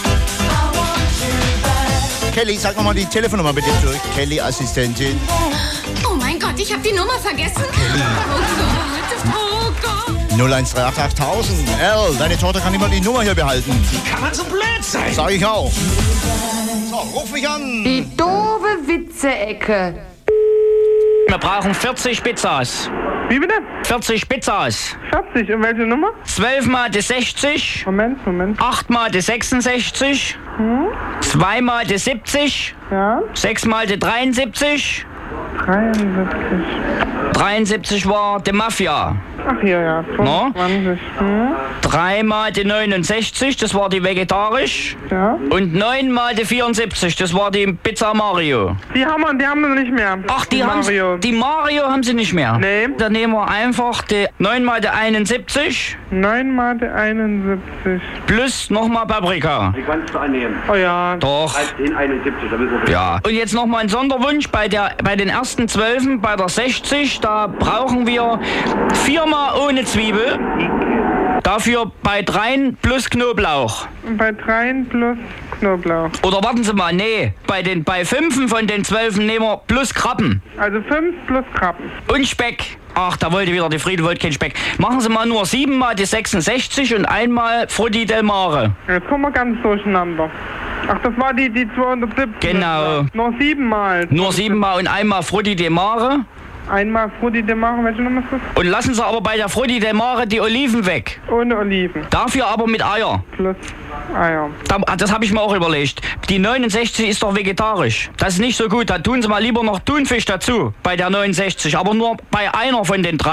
Kelly, sag nochmal die Telefonnummer bitte zurück. Kelly, Assistentin. Oh mein Gott, ich habe die Nummer vergessen. Oh Gott. 01388 L, deine Tochter kann immer die Nummer hier behalten. Wie kann man so blöd sein? Sag ich auch. So, ruf mich an. Die doofe Witze-Ecke. Wir brauchen 40 Pizzas. Wie bitte? 40 Pizzas. 40, und welche Nummer? 12 mal die 60. Moment. 8 mal die 66. 2 mal die 70. Ja. 6 mal die 73. 73. 73 war die Mafia. Ach hier, ja. 25. 3 mal die 69, das war die vegetarisch. Ja. Und 9 mal die 74, das war die Pizza Mario. Die haben wir nicht mehr. Ach, die Mario. Die Mario haben sie nicht mehr? Nee. Dann nehmen wir einfach die 9 mal die 71. 9 mal die 71. Plus nochmal Paprika. Die kannst du annehmen. Oh ja. Doch. 71, da müssen wir. Ja. Und jetzt nochmal ein Sonderwunsch bei den ersten 12, bei der 60, da brauchen wir 4 mal ohne Zwiebel. Dafür bei 3 plus Knoblauch. Bei 3 plus Knoblauch. Oder warten Sie mal, nee. Bei 5 von den 12 nehmen wir plus Krabben. Also 5 plus Krabben. Und Speck. Ach, da wollte wieder die Friede, wollte kein Speck. Machen Sie mal nur 7 mal die 66 und einmal Frutti del Mare. Jetzt kommen wir ganz durcheinander. Ach, das war die 270. Genau. Nur 7 Mal. Nur 7 Mal und einmal Frutti del Mare. Einmal Frutti del Mare, welche Nummer ist das? Und lassen Sie aber bei der Frutti del Mare die Oliven weg. Ohne Oliven. Dafür aber mit Eier. Plus Eier. Das habe ich mir auch überlegt. Die 69 ist doch vegetarisch. Das ist nicht so gut. Da tun Sie mal lieber noch Thunfisch dazu bei der 69. Aber nur bei einer von den 3.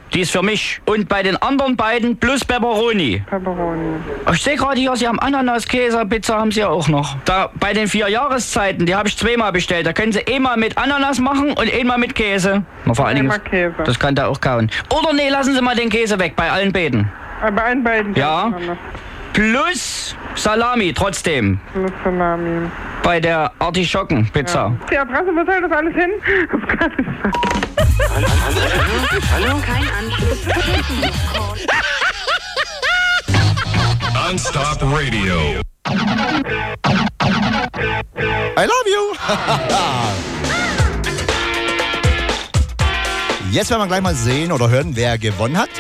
Die ist für mich. Und bei den anderen beiden plus Pepperoni. Pepperoni. Ich sehe gerade hier, Sie haben Ananas-Käse, Pizza haben Sie ja auch noch. Da bei den 4 Jahreszeiten, die habe ich zweimal bestellt. Da können Sie einmal mit Ananas machen und einmal mit Käse. Na, vor allen Dingen, Einmal Käse. das kann da auch kauen. Oder nee, lassen Sie mal den Käse weg, bei allen beiden. Bei allen beiden? Ja. Plus Salami trotzdem. Plus Salami. Bei der Artischockenpizza. Ja. Die Adresse, wo soll das alles hin? Das kann ich sagen. Hallo? Kein Anschluss. Non-stop radio. I love you. Jetzt werden wir gleich mal sehen oder hören, wer gewonnen hat.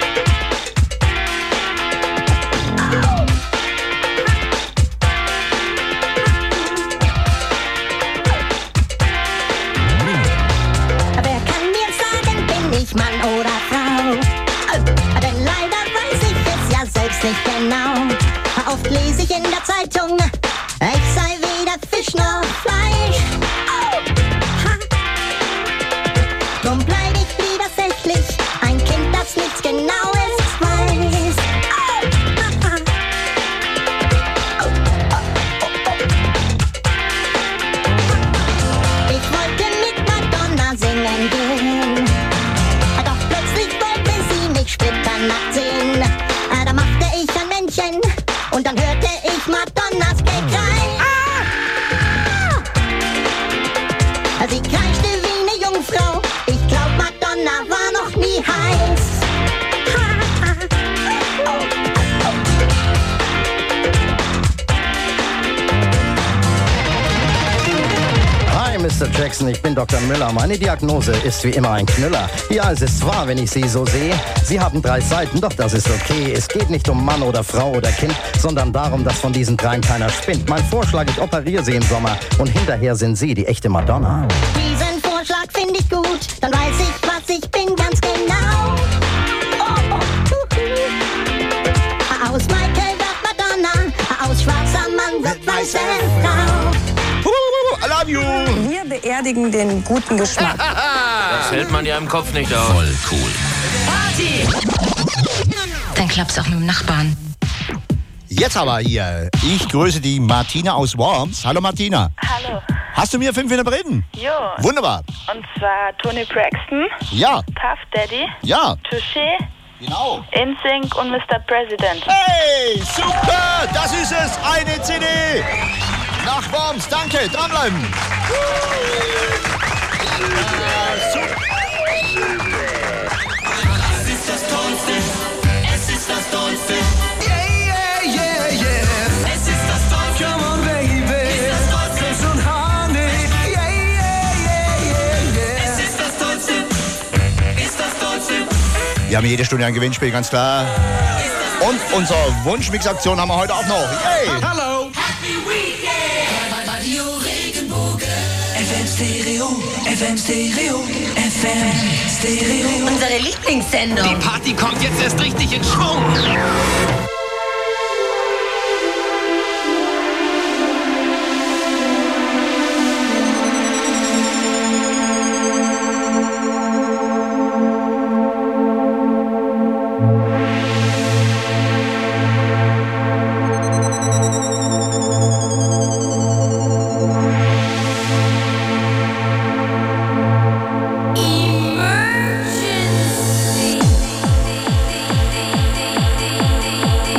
Wer kann mir sagen, bin ich Mann oder Frau? Denn leider weiß ich es ja selbst nicht genau. Oft lese ich in der Zeitung, ich sei weder Fisch noch Fleisch. Drum bleib ich lieber sächlich, ein Kind, das nichts Genaues weiß. Ich wollte mit Madonna singen gehen, doch plötzlich wollte sie mich splitternackt sehen. Da machte ich ein Männchen und dann hörte ich Madonnas Gekreis. Sie kreischte wie eine Jungfrau, ich glaub Madonna war noch nie heiß. Hi, Mr. Jackson, ich bin Dr. Müller. Meine Diagnose ist wie immer ein Knüller. Ja, es ist wahr, wenn ich Sie so sehe. Sie haben 3 Seiten, doch das ist okay. Es geht nicht um Mann oder Frau oder Kind, sondern darum, dass von diesen 3 keiner spinnt. Mein Vorschlag, ich operiere Sie im Sommer und hinterher sind Sie die echte Madonna. Diesen Vorschlag finde ich gut, dann weiß ich, was ich bin ganz genau. Aus Michael wird Madonna, aus schwarzer Mann wird weiße Frau. I love you. Wir beerdigen den guten Geschmack. Das hält man ja im Kopf nicht aus. Voll cool. Party! Dann klappt's auch mit dem Nachbarn. Jetzt aber hier. Ich grüße die Martina aus Worms. Hallo Martina. Hallo. Hast du mir 5 Minuten reden? Jo. Wunderbar. Und zwar Tony Braxton. Ja. Puff Daddy. Ja. Touché. Genau. InSync und Mr. President. Hey, super. Das ist es. Eine CD. Nach Worms. Danke. Dranbleiben. Es ist das Tollste. Es ist das Tollste. Yeah, yeah, yeah, yeah. Es ist das Tollste. Come on, baby. Es ist das Tollste. Und Honey. Yeah, yeah, yeah, yeah, yeah. Es ist das Tollste. Ist das Tollste. Wir haben jede Stunde ein Gewinnspiel, ganz klar. Und unsere Wunschmix-Aktion haben wir heute auch noch. Yay! Hallo. Happy Weekend. Radio Regenbogen. FM Stereo. FM Stereo. FM Stereo. Unsere Lieblingssendung. Die Party kommt jetzt erst richtig in Schwung. Emergency.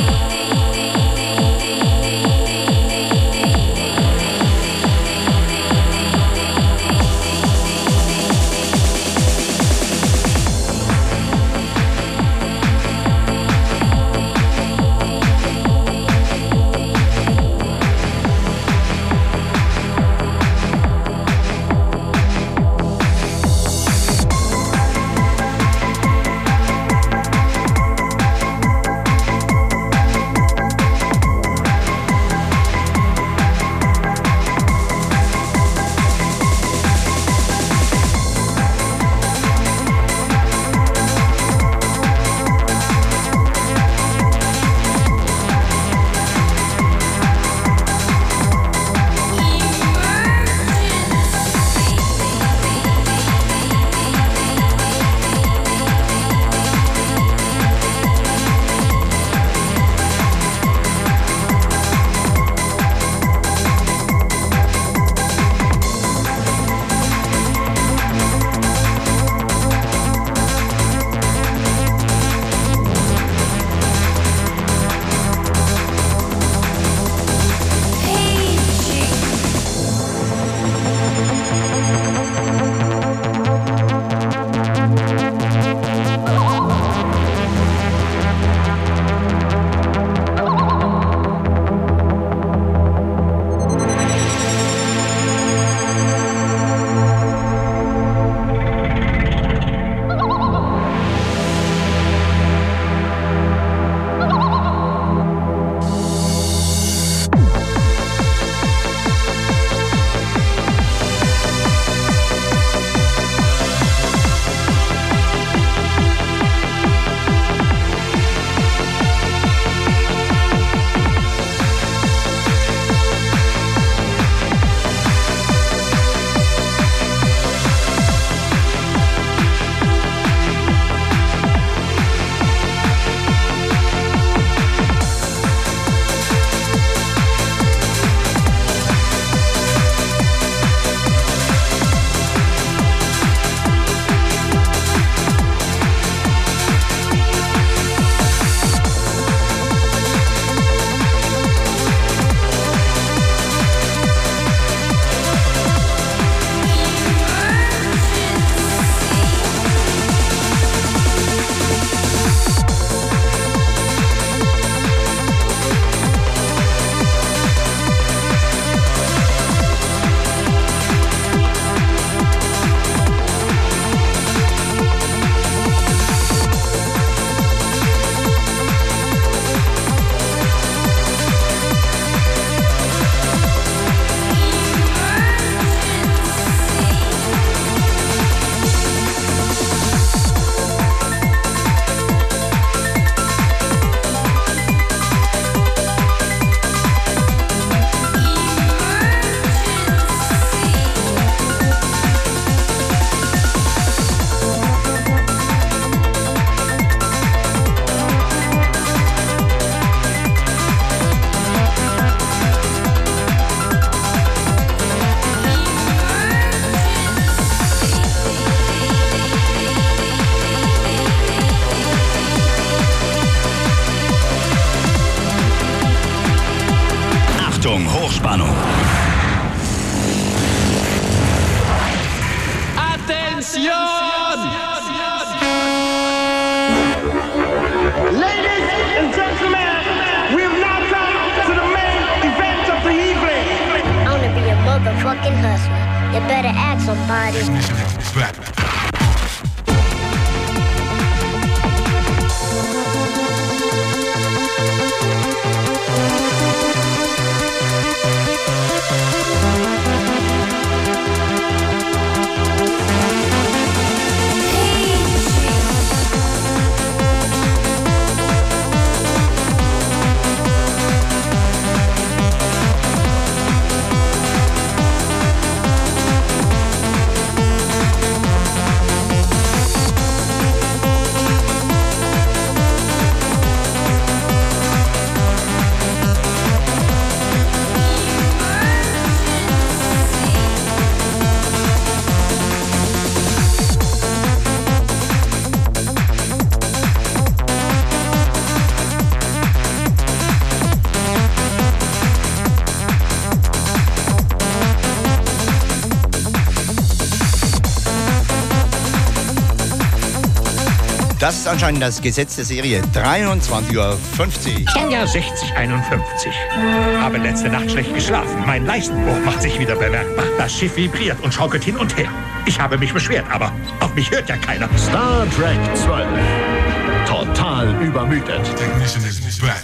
Achtung, Hochspannung. Attention! Ladies and gentlemen, we have now come to the main event of the evening. I wanna be a motherfucking hustler. You better ask somebody. Das ist anscheinend das Gesetz der Serie. 23:50 Uhr. Ja, 60:51. Habe letzte Nacht schlecht geschlafen. Mein Leistenbruch macht sich wieder bemerkbar. Das Schiff vibriert und schaukelt hin und her. Ich habe mich beschwert, aber auf mich hört ja keiner. Star Trek 12. Total übermüdet. Technician is back.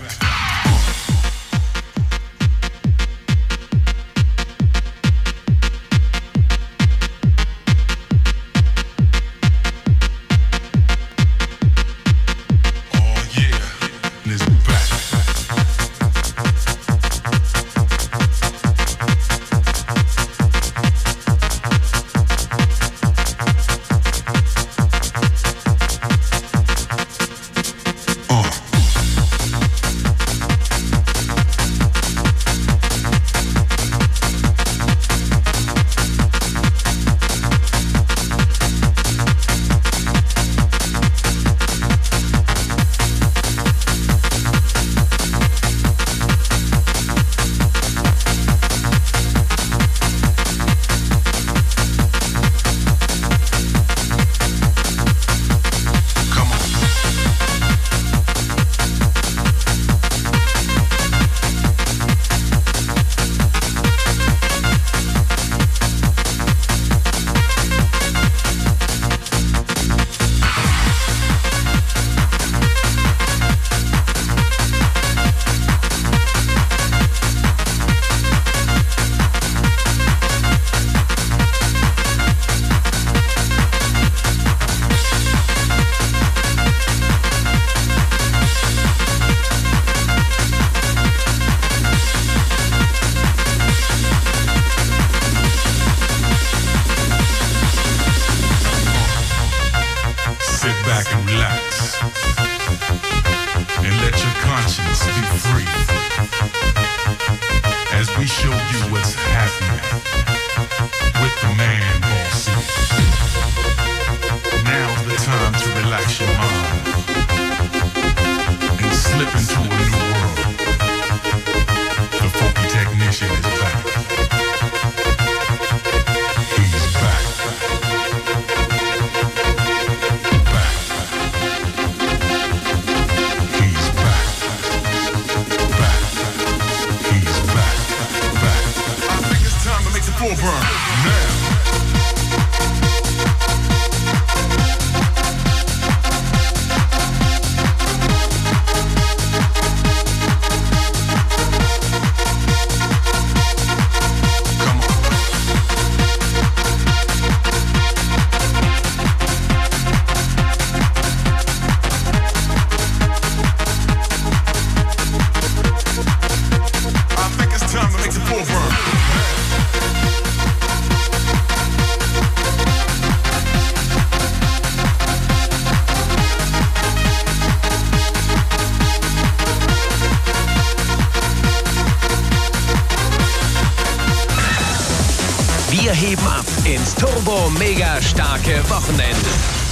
Wir heben ab ins turbo-mega-starke Wochenende.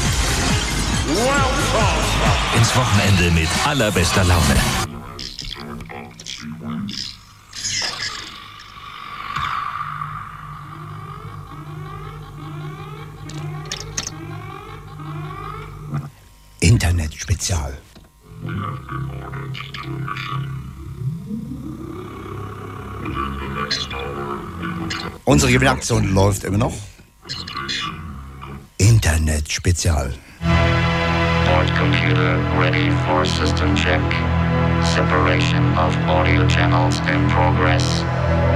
Ins Wochenende mit allerbester Laune. Internet-Spezial. Unsere Gewinnaktion läuft immer noch. Internet-Spezial. Board computer ready for system check. Separation of audio channels in progress.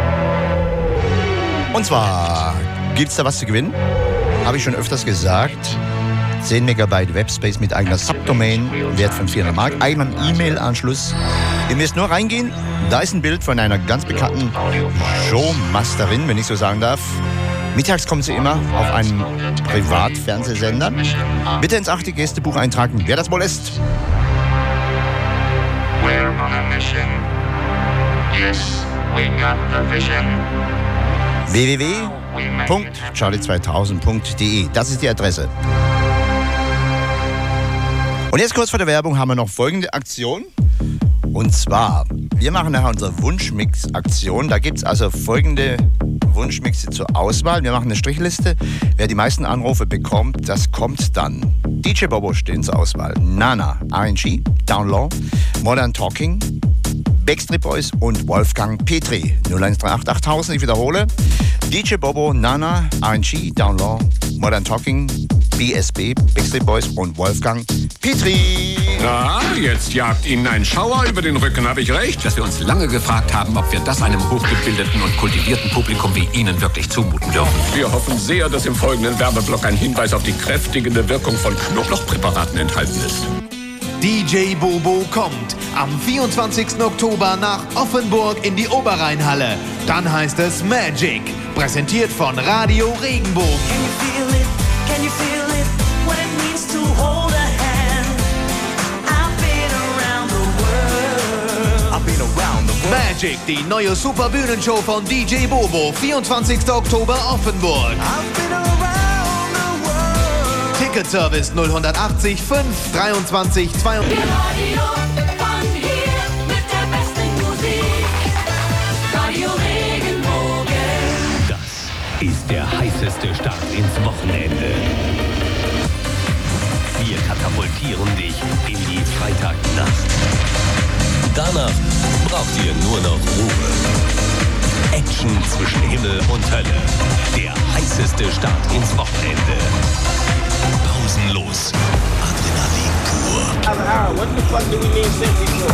Und zwar gibt's da was zu gewinnen. Habe ich schon öfters gesagt. 10 Megabyte Webspace mit eigener Subdomain, Wert von 400 Mark, eigenem E-Mail-Anschluss. Ihr müsst nur reingehen. Da ist ein Bild von einer ganz bekannten Showmasterin, wenn ich so sagen darf. Mittags kommt sie immer auf einen Privatfernsehsender. Bitte ins 8. Gästebuch eintragen, wer das wohl ist. We're on a mission. Yes, we got the vision. www.charlie2000.de. Das ist die Adresse. Und jetzt kurz vor der Werbung haben wir noch folgende Aktion. Und zwar, wir machen nachher unsere Wunschmix-Aktion. Da gibt es also folgende Wunschmixe zur Auswahl. Wir machen eine Strichliste. Wer die meisten Anrufe bekommt, das kommt dann. DJ Bobo stehen zur Auswahl. Nana, RNG, Down Low, Modern Talking, Backstreet Boys und Wolfgang Petri. 0138 8000, ich wiederhole. DJ Bobo, Nana, RNG, Down Low, Modern Talking, BSB, Backstreet Boys und Wolfgang Petri. Na, jetzt jagt Ihnen ein Schauer über den Rücken, habe ich recht? Dass wir uns lange gefragt haben, ob wir das einem hochgebildeten und kultivierten Publikum wie Ihnen wirklich zumuten dürfen. Wir hoffen sehr, dass im folgenden Werbeblock ein Hinweis auf die kräftigende Wirkung von Knoblauchpräparaten enthalten ist. DJ Bobo kommt am 24. Oktober nach Offenburg in die Oberrheinhalle. Dann heißt es Magic, präsentiert von Radio Regenbogen. Can you feel it? What it means to hold a hand. I've been around the world. Magic, die neue Superbühnenshow von DJ Bobo, 24. Oktober Offenburg. Ticketservice 0180 5 23 22. Radio von hier mit der besten Musik. Radio Regenbogen. Das ist der heißeste Start ins Wochenende. Wir katapultieren dich in die Freitagnacht. Danach braucht ihr nur noch Ruhe. Action zwischen Himmel und Hölle. Der heißeste Start ins Wochenende. Pausenlos. Adrenalin pur. What the fuck do we need safety for?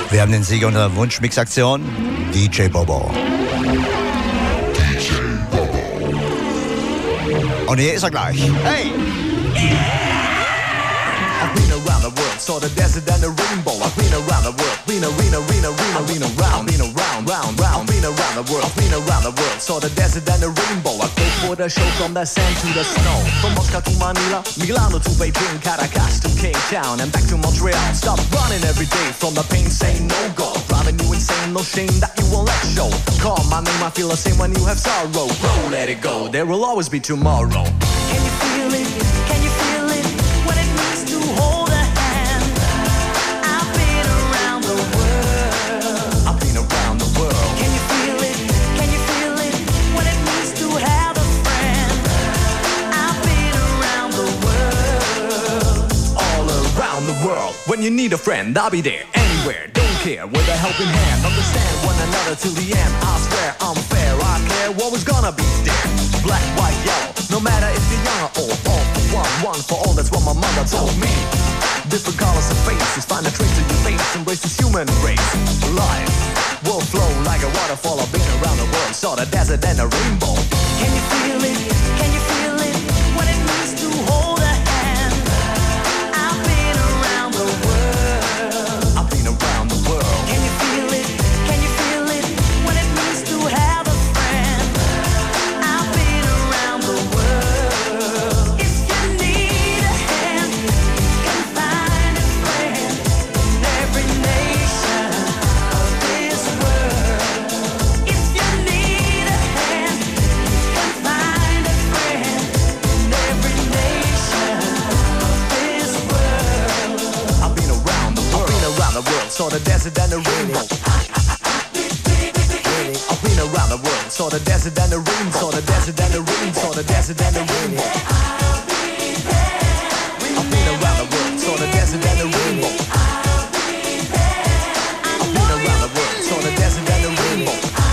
Wir haben den Sieger unserer Wunschmix-Aktion, DJ Bobo. Und hier ist er gleich. Hey! I've been around the world, saw the desert and the rainbow. I've been around the world, been around, round. I've been around the world, saw the desert and the rainbow. I go for the show from the sand to the snow. From Moscow to Manila, Milano to Beijing, Caracas to Cape Town, and back to Montreal. Stop running every day from the pain, say no go. Driving you insane, no shame that you won't let show. Call my name, I feel the same when you have sorrow. Bro, let it go, there will always be tomorrow. Can you feel it? Can you feel it? What it means to hold a hand. I've been around the world. I've been around the world. Can you feel it? Can you feel it? What it means to have a friend. I've been around the world. All around the world. When you need a friend, I'll be there. Anywhere, don't care. With a helping hand, understand one another till the end. I swear I'm fair. I care what was gonna be there. Black, white, yellow. No matter if you're young or old. All for one for all. That's what my mother told me. Different colors and faces. Find a trace of your face. Embrace this human race. Life will flow like a waterfall. I've been around the world. Saw the desert and a rainbow. Can you feel it? Can you feel it? What it means to hold a hand. I've been around the world. I've been around the world. Can you feel it? Can you feel it? What it means to have a friend. I've been around the world. If you need a hand, you can find a friend in every nation of this world. If you need a hand, you can find a friend in every nation of this world. I've been around the world. I've been around the world. Saw the desert and the rainbow. I've been around the world. Saw the desert and the rainbow. Saw the desert and the rainbow. Saw the desert and the rainbow. I've been around the world. Saw the desert and the rainbow. I've been around the world. Saw the desert and the rainbow.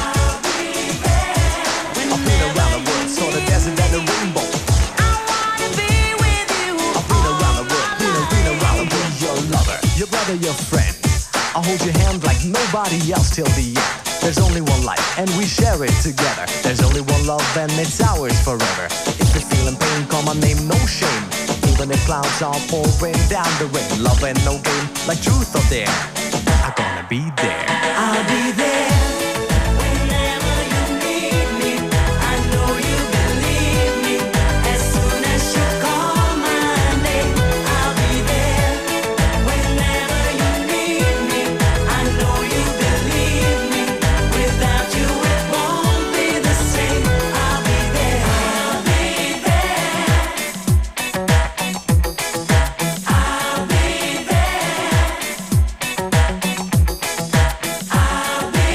I've been around the world. Saw the desert and the rainbow. I've been around the world. Been around the world. Your lover, your brother, your friend. I'll hold your hand like nobody else till the end. There's only one life and we share it together. There's only one love and it's ours forever. If you're feeling pain, call my name, no shame. Even if clouds are pouring down the rain. Love and no game, like truth or dare. I'm gonna be there. I'll be there whenever you need me. I know you believe me. As soon as you call my name, I'll be there whenever you need me. I know you believe me. Without you, it won't be the same. I'll be there. I'll be there. I'll be there. I'll be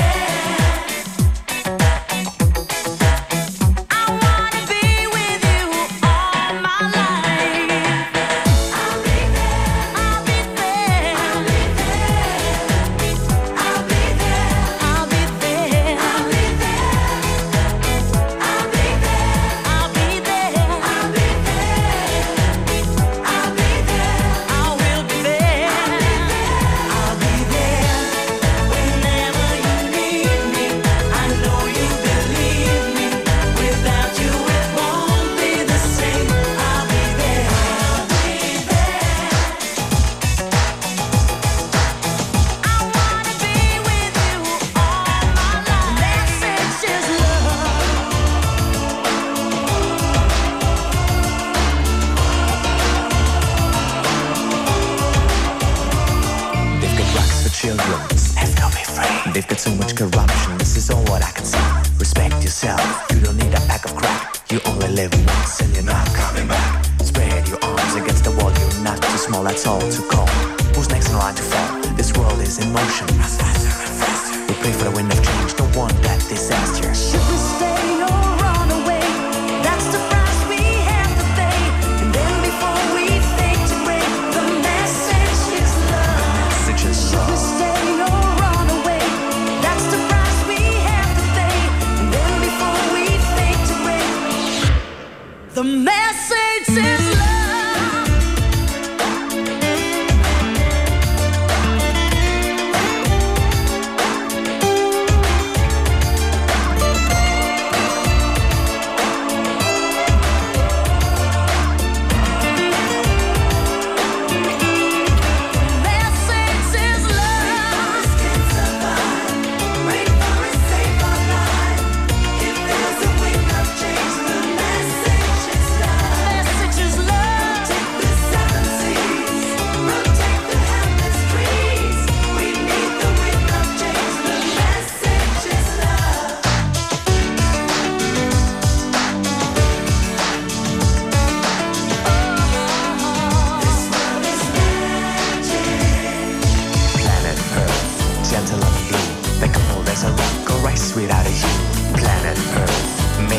They've got so much corruption, this is all what I can say. Respect yourself, you don't need a pack of crack. You only live once and you're not coming back. Spread your arms against the wall, you're not too small, that's all to call. Who's next in line to fall? This world is in motion. We pray for the wind of change, don't want that disaster. Should we stay or run away? That's the price we have to pay. And then before we fade to break, the message is love. Should we stay or run away? That's the price we have to pay. And then before we fade to break, the message is love.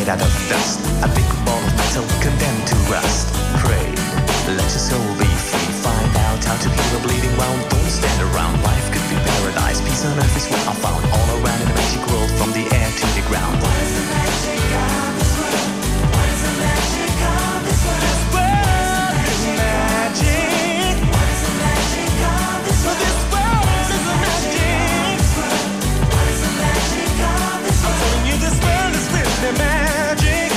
made out of dust. A big ball of metal condemned to rust. Pray, let your soul be free. Find out how to heal a bleeding wound. Don't stand around. Life could be paradise. Peace on earth is what I found. All around in the magic world, from the air to the ground. What is the magic of this world? What is the magic of this world? This world is magic. What is the magic of this world? This world is magic. What is the magic of this world? I'm telling you, this world is really magic.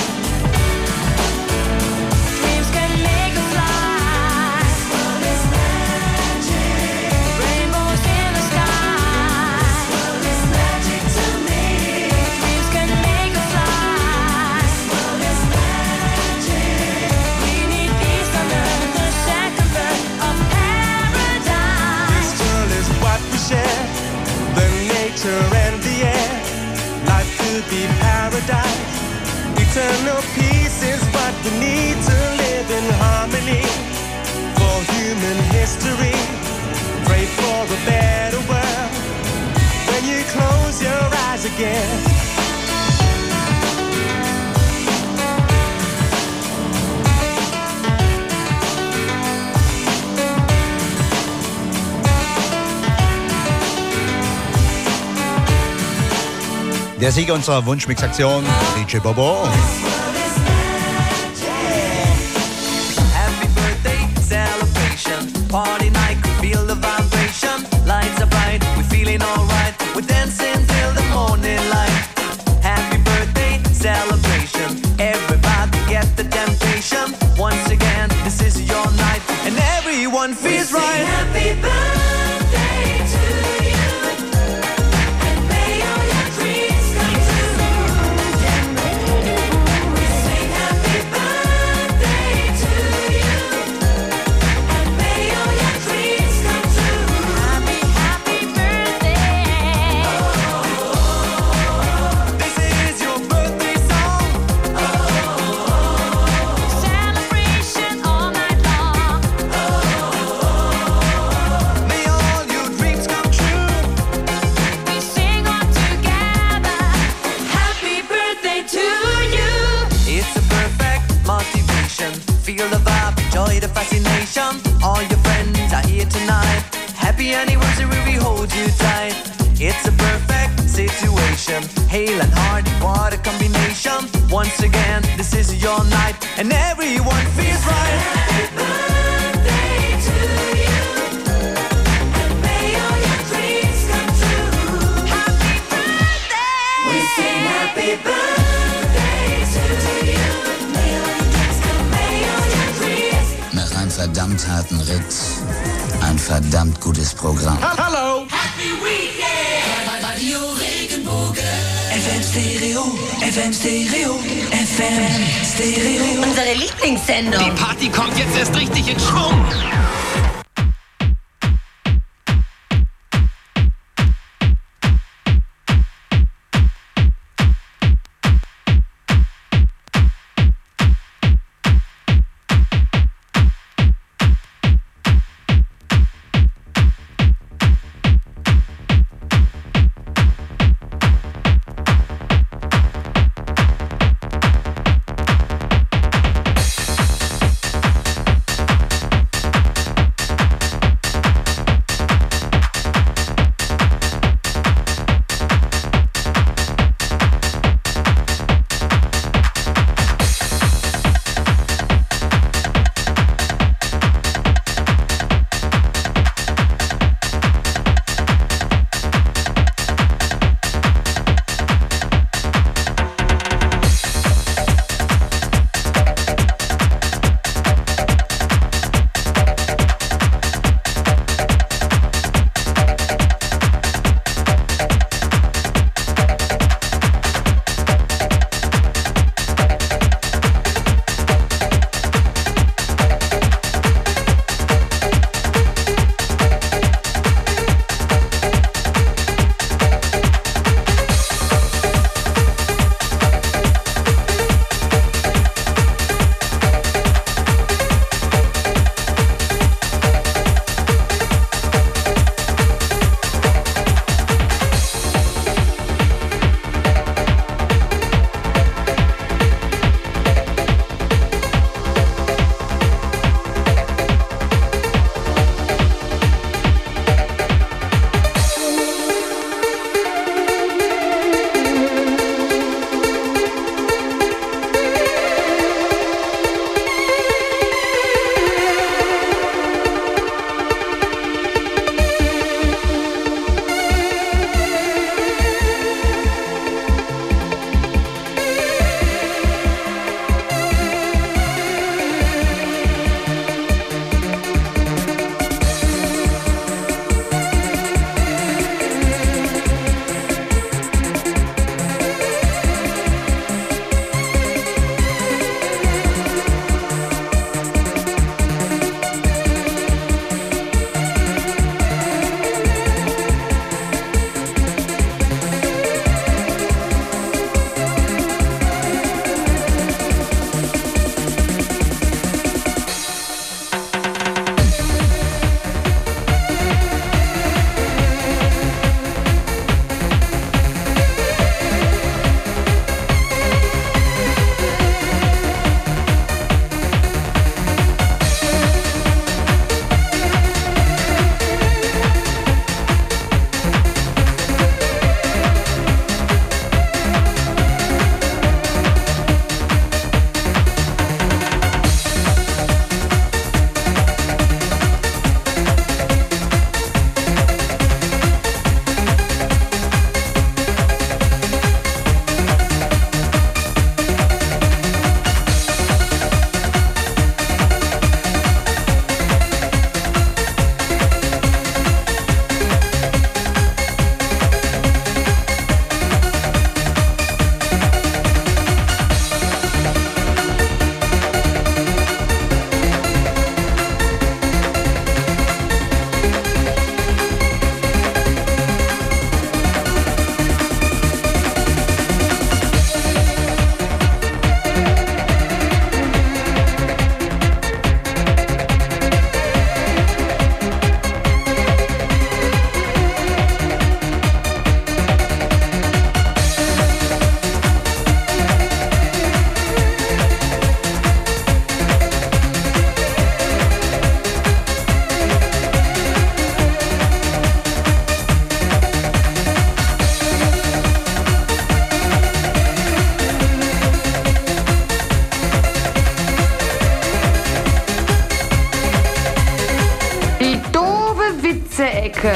Dreams can make us fly. This world is magic. Rainbows in the sky. This world is magic to me. Dreams can make us fly. This world is magic. We need peace under the second birth of paradise. This world is what we share, the nature and the air. Life could be paradise. Eternal peace is what we need to live in harmony. For human history, pray for a better world. When you close your eyes again. Der Sieger unserer Wunschmix-Aktion, DJ Bobo. Happy birthday celebration, party night, feel the vibration. Lights are bright, we're feeling alright. We're dancing till the morning light. Happy birthday celebration, everybody get the temptation. Once again, this is your night, and everyone feels right. Happy birthday to you, and may all your dreams come true. We sing happy birthday to you, and may all your dreams come true. Happy, happy birthday. This is your birthday song. Celebration all night long. May all your dreams come true. We sing all together. Happy birthday to you. It's a perfect motivation. Feel the vibe, enjoy the fascination. All your friends are here tonight. Happy anniversary, we hold you tight. It's a perfect situation. Hale and hearty, what a combination. Once again, this is your night, and everyone feels right. Happy birthday to you, and may all your dreams come true. Happy birthday. We sing happy birthday to you. May all your dreams come, may all your dreams. Nach einem verdammt harten Ritt, ein verdammt gutes Programm. Hallo. Happy Weekend. Radio Regenbogen. FM Stereo, FM Stereo, FM Stereo. Unsere Lieblingssendung. Die Party kommt jetzt erst richtig in Schwung.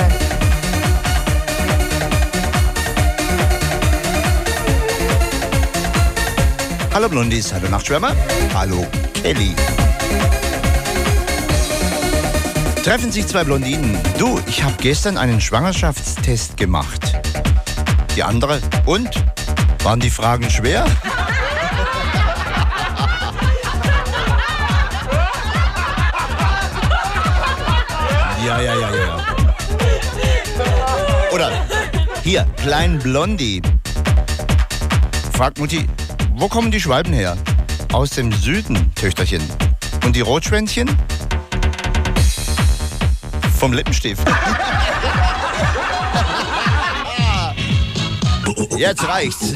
Hallo Blondies, hallo Nachtschwärmer, hallo Kelly. Treffen sich zwei Blondinen. Du, ich habe gestern einen Schwangerschaftstest gemacht. Die andere, und? Waren die Fragen schwer? Ja. Oder, hier, Klein Blondie. Fragt Mutti, wo kommen die Schwalben her? Aus dem Süden, Töchterchen. Und die Rotschwänzchen? Vom Lippenstift. Jetzt reicht's.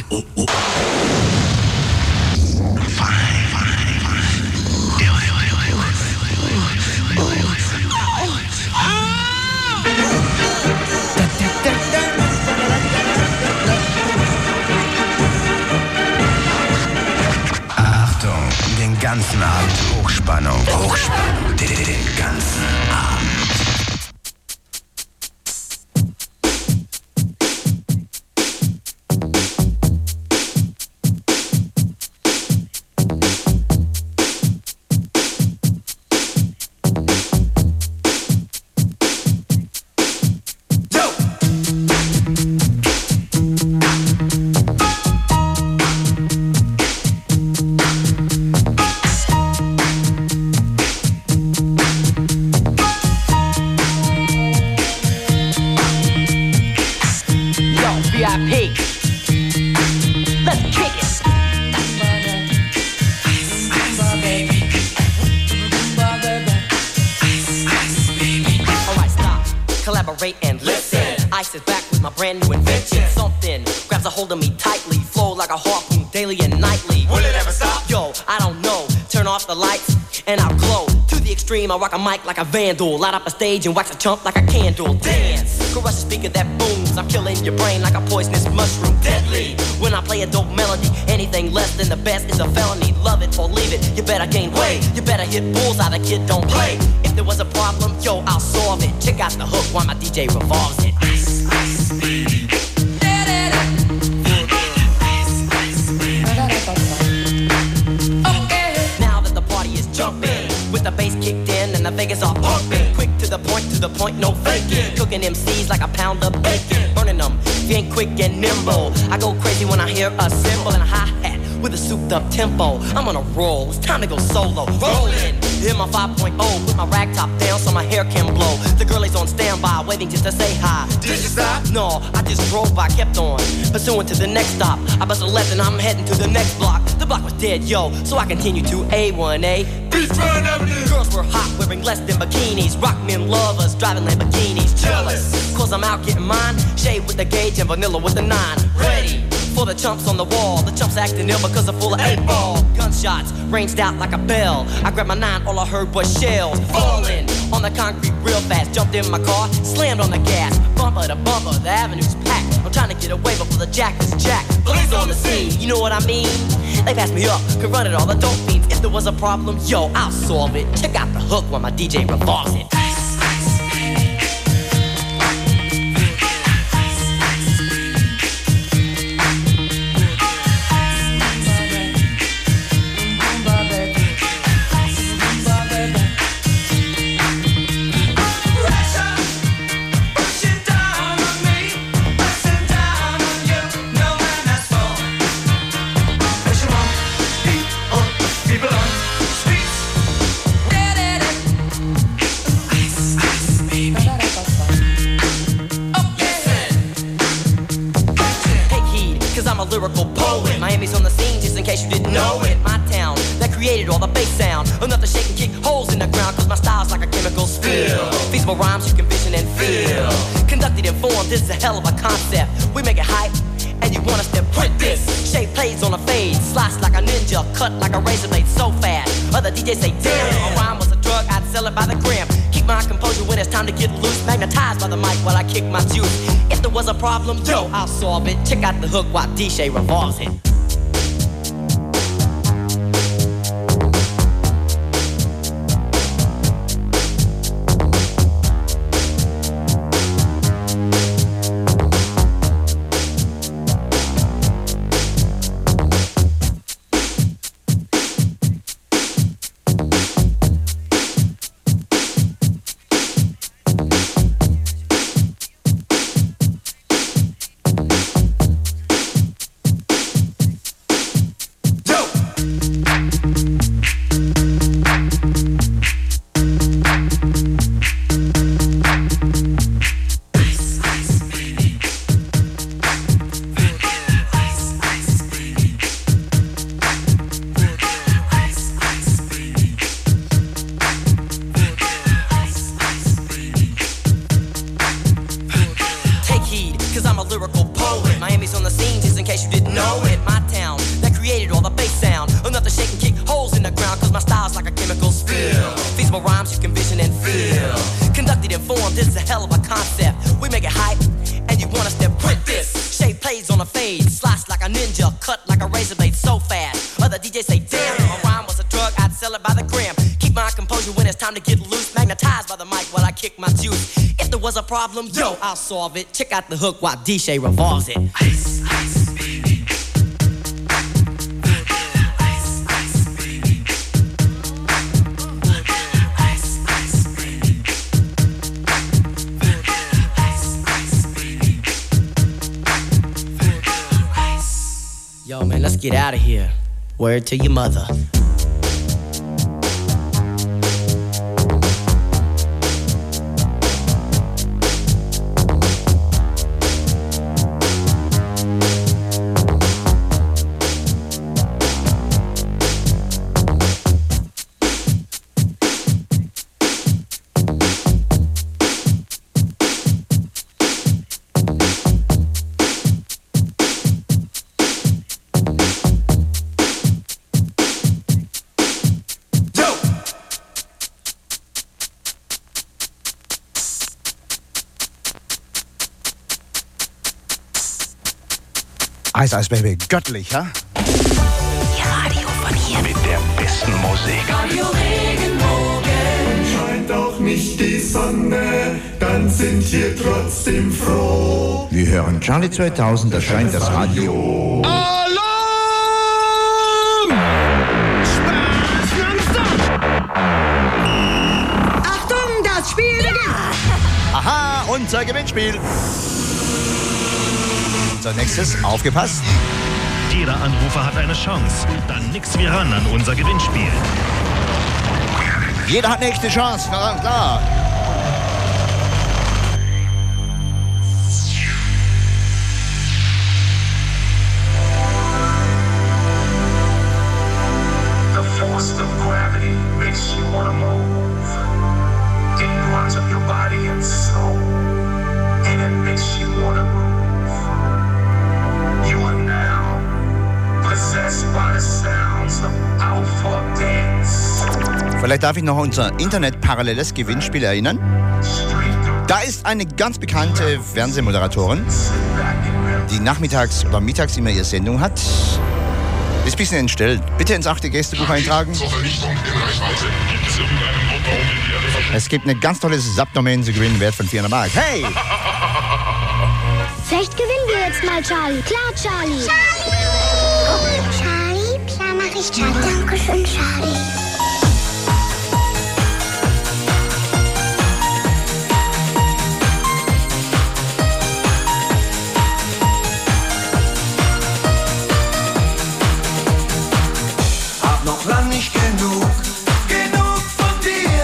Achtung, den ganzen Abend Hochspannung. Den ganzen Abend. I rock a mic like a vandal, light up a stage and wax a chump like a candle. Dance, crush a speaker that booms. I'm killing your brain like a poisonous mushroom. Deadly, when I play a dope melody, anything less than the best is a felony. Love it or leave it, you better gain weight. You better hit bullseye, the kid don't play. If there was a problem, yo, I'll solve it. Check out the hook while my DJ revolves it. Ice, ice, baby. Now that the party is jumping, with the bass kicked in and the Vegas are pumping. Quick to the point, no faking. Cooking MCs like a pound of bacon. Burning them, if you ain't quick and nimble. I go crazy when I hear a cymbal and a hi-hat with a souped up tempo. I'm on a roll, it's time to go solo. Rollin', hit my 5.0, put my rag top down so my hair can blow. The girl is on standby, waiting just to say hi. Did you stop? No, I just drove by, kept on pursuing to the next stop. I bust a left and I'm heading to the next block. The block was dead, yo, so I continued to A1A. Girls were hot, wearing less than bikinis. Rock men lovers, driving Lamborghinis. Jealous, cause I'm out getting mine. Shade with the gauge and vanilla with the 9. Ready for the chumps on the wall. The chumps acting ill because they're full of 8-ball. Gunshots ranged out like a bell. I grabbed my 9, all I heard was shells falling on the concrete real fast. Jumped in my car, slammed on the gas. Bumper to bumper, the avenue's packed. I'm trying to get away before the jack is jacked. Police on the scene, you know what I mean? They passed me up, could run it all the dope fiends. If there was a problem, yo, I'll solve it. Check out the hook while my DJ revolves it. Lyrical poet. Miami's on the scene, just in case you didn't know it. My town, that created all the bass sound. Enough to shake and kick holes in the ground, cause my style's like a chemical spill. Feasible rhymes you can vision and feel. Conducted in form, this is a hell of a concept. We make it hype, and you want us to print this. Shape plays on a fade, slice like a ninja, cut like a razor blade so fast. Other DJs say, damn, a rhyme was a drug, I'd sell it by the gram. Keep my composure when it's time to get loose. Magnetized by the mic while I kick my juice. If there was a problem, yo, I'll solve it. Check out the hook while DJ revolves it. cause I'm a lyrical poet. Miami's on the scene, just in case you didn't know it. My town, that created all the bass sound. Enough to shake and kick holes in the ground, cause my style's like a chemical spill. Feasible rhymes you can vision and feel. Conducted in form, this is a hell of a concept. We make it hype, and you want us to print this. Shape plays on a fade, slice like a ninja, cut like a razor blade so fast. Other DJs say, damn, if a rhyme was a drug, I'd sell it by the gram. Keep my composure when it's time to get loose. Magnetized by the mic while I kick my juice. If there was a problem, yo, I'll solve it. Check out the hook while DJ revolves it. Ice, ice, baby. Ice, ice, baby. Ice, ice, baby. Ice, ice, baby. Yo, man, let's get out of here. Word to your mother. Eis, Eis, Baby, göttlich, ha? Ihr Radio von hier. Mit der besten Musik. Radio Regenbogen. Scheint auch nicht die Sonne, dann sind wir trotzdem froh. Wir hören Charlie 2000, da scheint das Radio. Alarm! Spaß nonstop! Achtung, das Spiel beginnt! Aha, unser Gewinnspiel. Unser nächstes, aufgepasst. Jeder Anrufer hat eine Chance. Dann nix wie ran an unser Gewinnspiel. Jeder hat eine echte Chance, na klar. The force of gravity makes you wanna move. It runs up your body and soul, and it makes you wanna move. You are now possessed by the sounds of Alpha Dance. Vielleicht darf ich noch unser Internet-paralleles Gewinnspiel erinnern. Da ist eine ganz bekannte Fernsehmoderatorin, die nachmittags oder mittags immer ihre Sendung hat. Ist ein bisschen entstellt. Bitte ins 8. Gästebuch eintragen. Es gibt eine ganz tolle Subdomain zu gewinnen, Wert von 400 Mark. Hey! Vielleicht gewinnen wir jetzt mal, Charlie. Klar, Charlie. Charlie? Charlie? Klar mach ich, Charlie. Dankeschön, Charlie. Hab noch lang nicht genug von dir.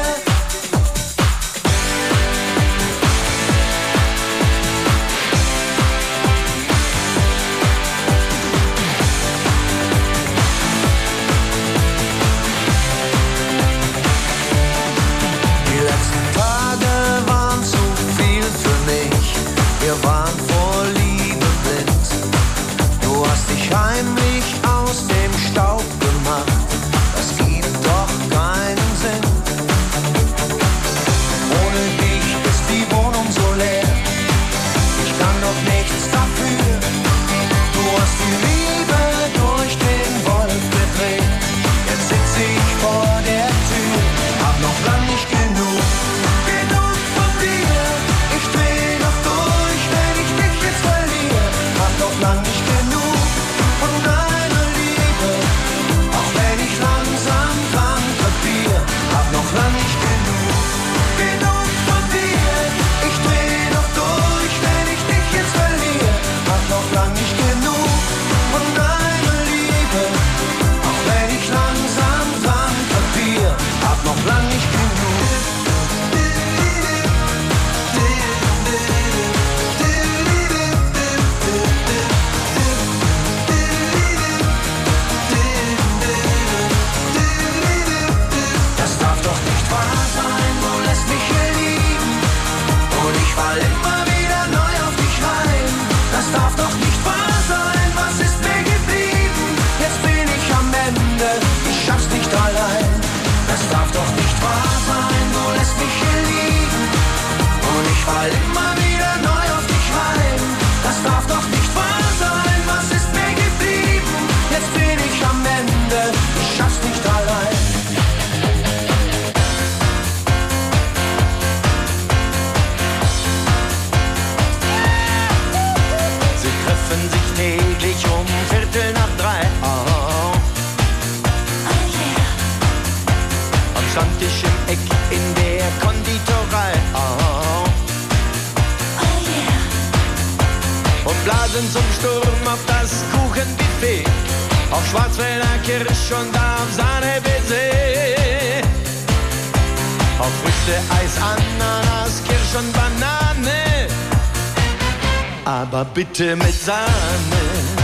Die letzten Tage waren zu viel für mich. Wir waren vor Liebe blind. Du hast dich heimlich aus dem Staub gemacht. Das gibt doch keinen Sinn. Ohne dich ist die Wohnung so leer. Ich kann doch nichts dafür. Du hast die Liebe durch den Wolf gedreht. Jetzt sitze ich vor der Tür. Hab noch lang nicht genug von dir. Ich dreh noch durch, wenn ich Stammtisch im Eck in der Konditorei. Und blasen zum Sturm auf das Kuchenbuffet, auf Schwarzwälder Kirsch und auf Sahne-Baiser, auf Früchte, Eis, Ananas, Kirsch und Banane, aber bitte mit Sahne.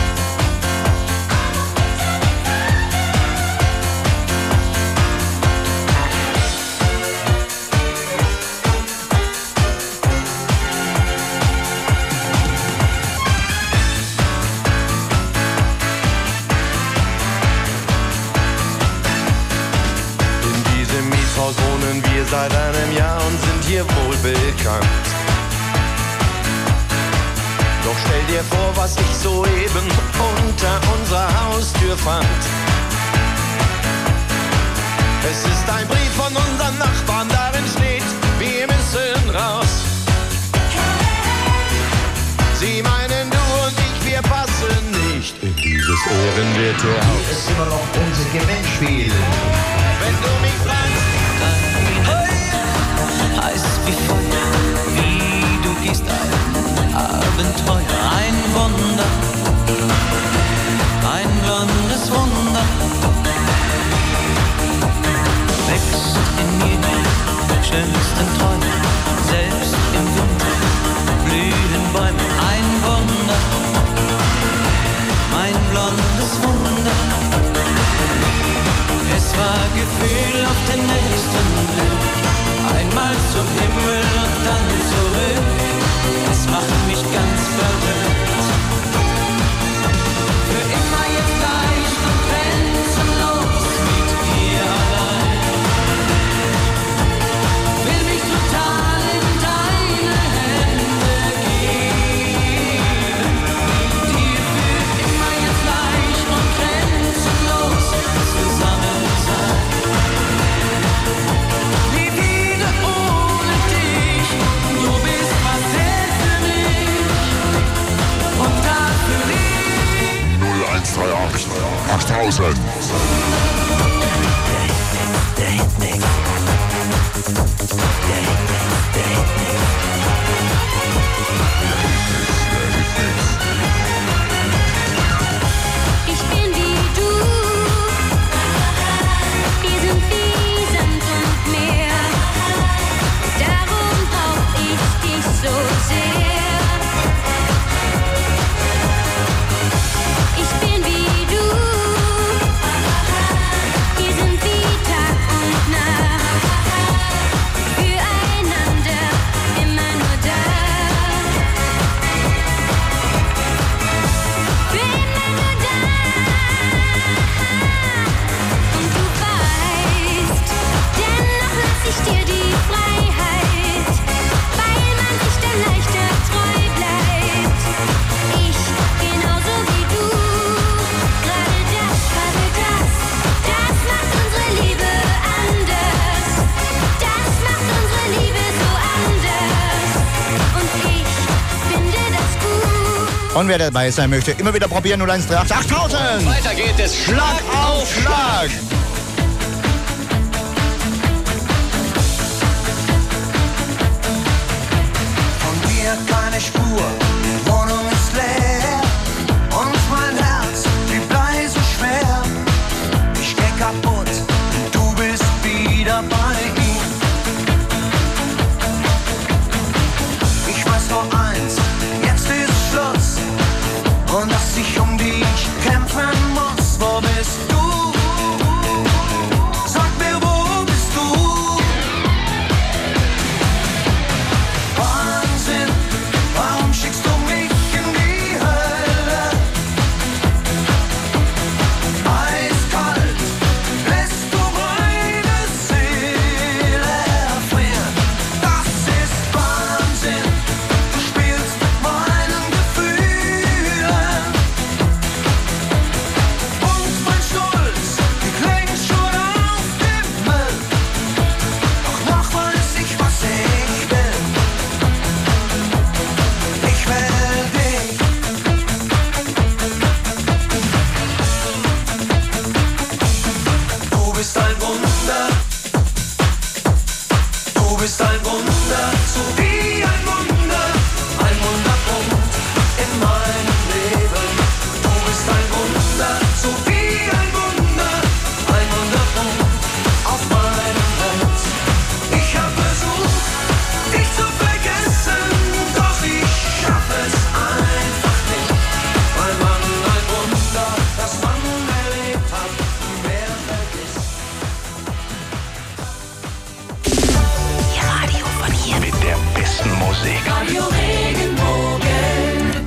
Wohnen wir seit einem Jahr und sind hier wohl bekannt. Doch stell dir vor, was ich soeben unter unserer Haustür fand. Es ist ein Brief von unseren Nachbarn, darin steht, wir müssen raus. Sie meinen, du und ich, wir passen nicht in dieses Ehrenwerte Haus. Hier ist immer noch unser Gewinnspiel. Wenn du mich fragst, heiß wie Feuer, wie du gehst, ein Abenteuer, ein Wunder, ein blondes Wunder, wächst in mir die schönsten Träume, selbst im Winter blühen Bäume, ein Wunder, mein blondes Wunder. Es war Gefühl auf den nächsten Blick, einmal zum Himmel und dann zurück. Es macht mich ganz verrückt. Für immer jetzt leicht und grenzenlos mit dir allein. Will mich total in deine Hände geben. Dir für immer jetzt leicht und grenzenlos zusammen sein. Ach, 8000. Der Hitmix. Ich bin wie du, wir sind wie Sand und Meer, darum brauch ich dich so sehr. Ich bin wie du, wir sind wie Tag und Nacht, füreinander immer nur da. Für immer nur da. Und du weißt, dennoch lass ich dir die Freiheit, weil man sich dann leichter treu bleibt. Ich genauso wie du, gerade das macht unsere Liebe anders. Das macht unsere Liebe so anders. Und ich finde das gut. Und wer dabei sein möchte, immer wieder probieren, 0138 8000. Weiter geht es Schlag auf Schlag. von dir keine Spur, die Wohnung ist leer und mein Herz wie Blei so schwer. Ich geh kaputt und du bist wieder bei ihm. Ich weiß nur eins, jetzt ist Schluss und dass ich um dich kämpfen muss. Wo bist du? Sag mir, wo bist du? Wahnsinn, warum schickst du mich bist ein Wunder, so wie ein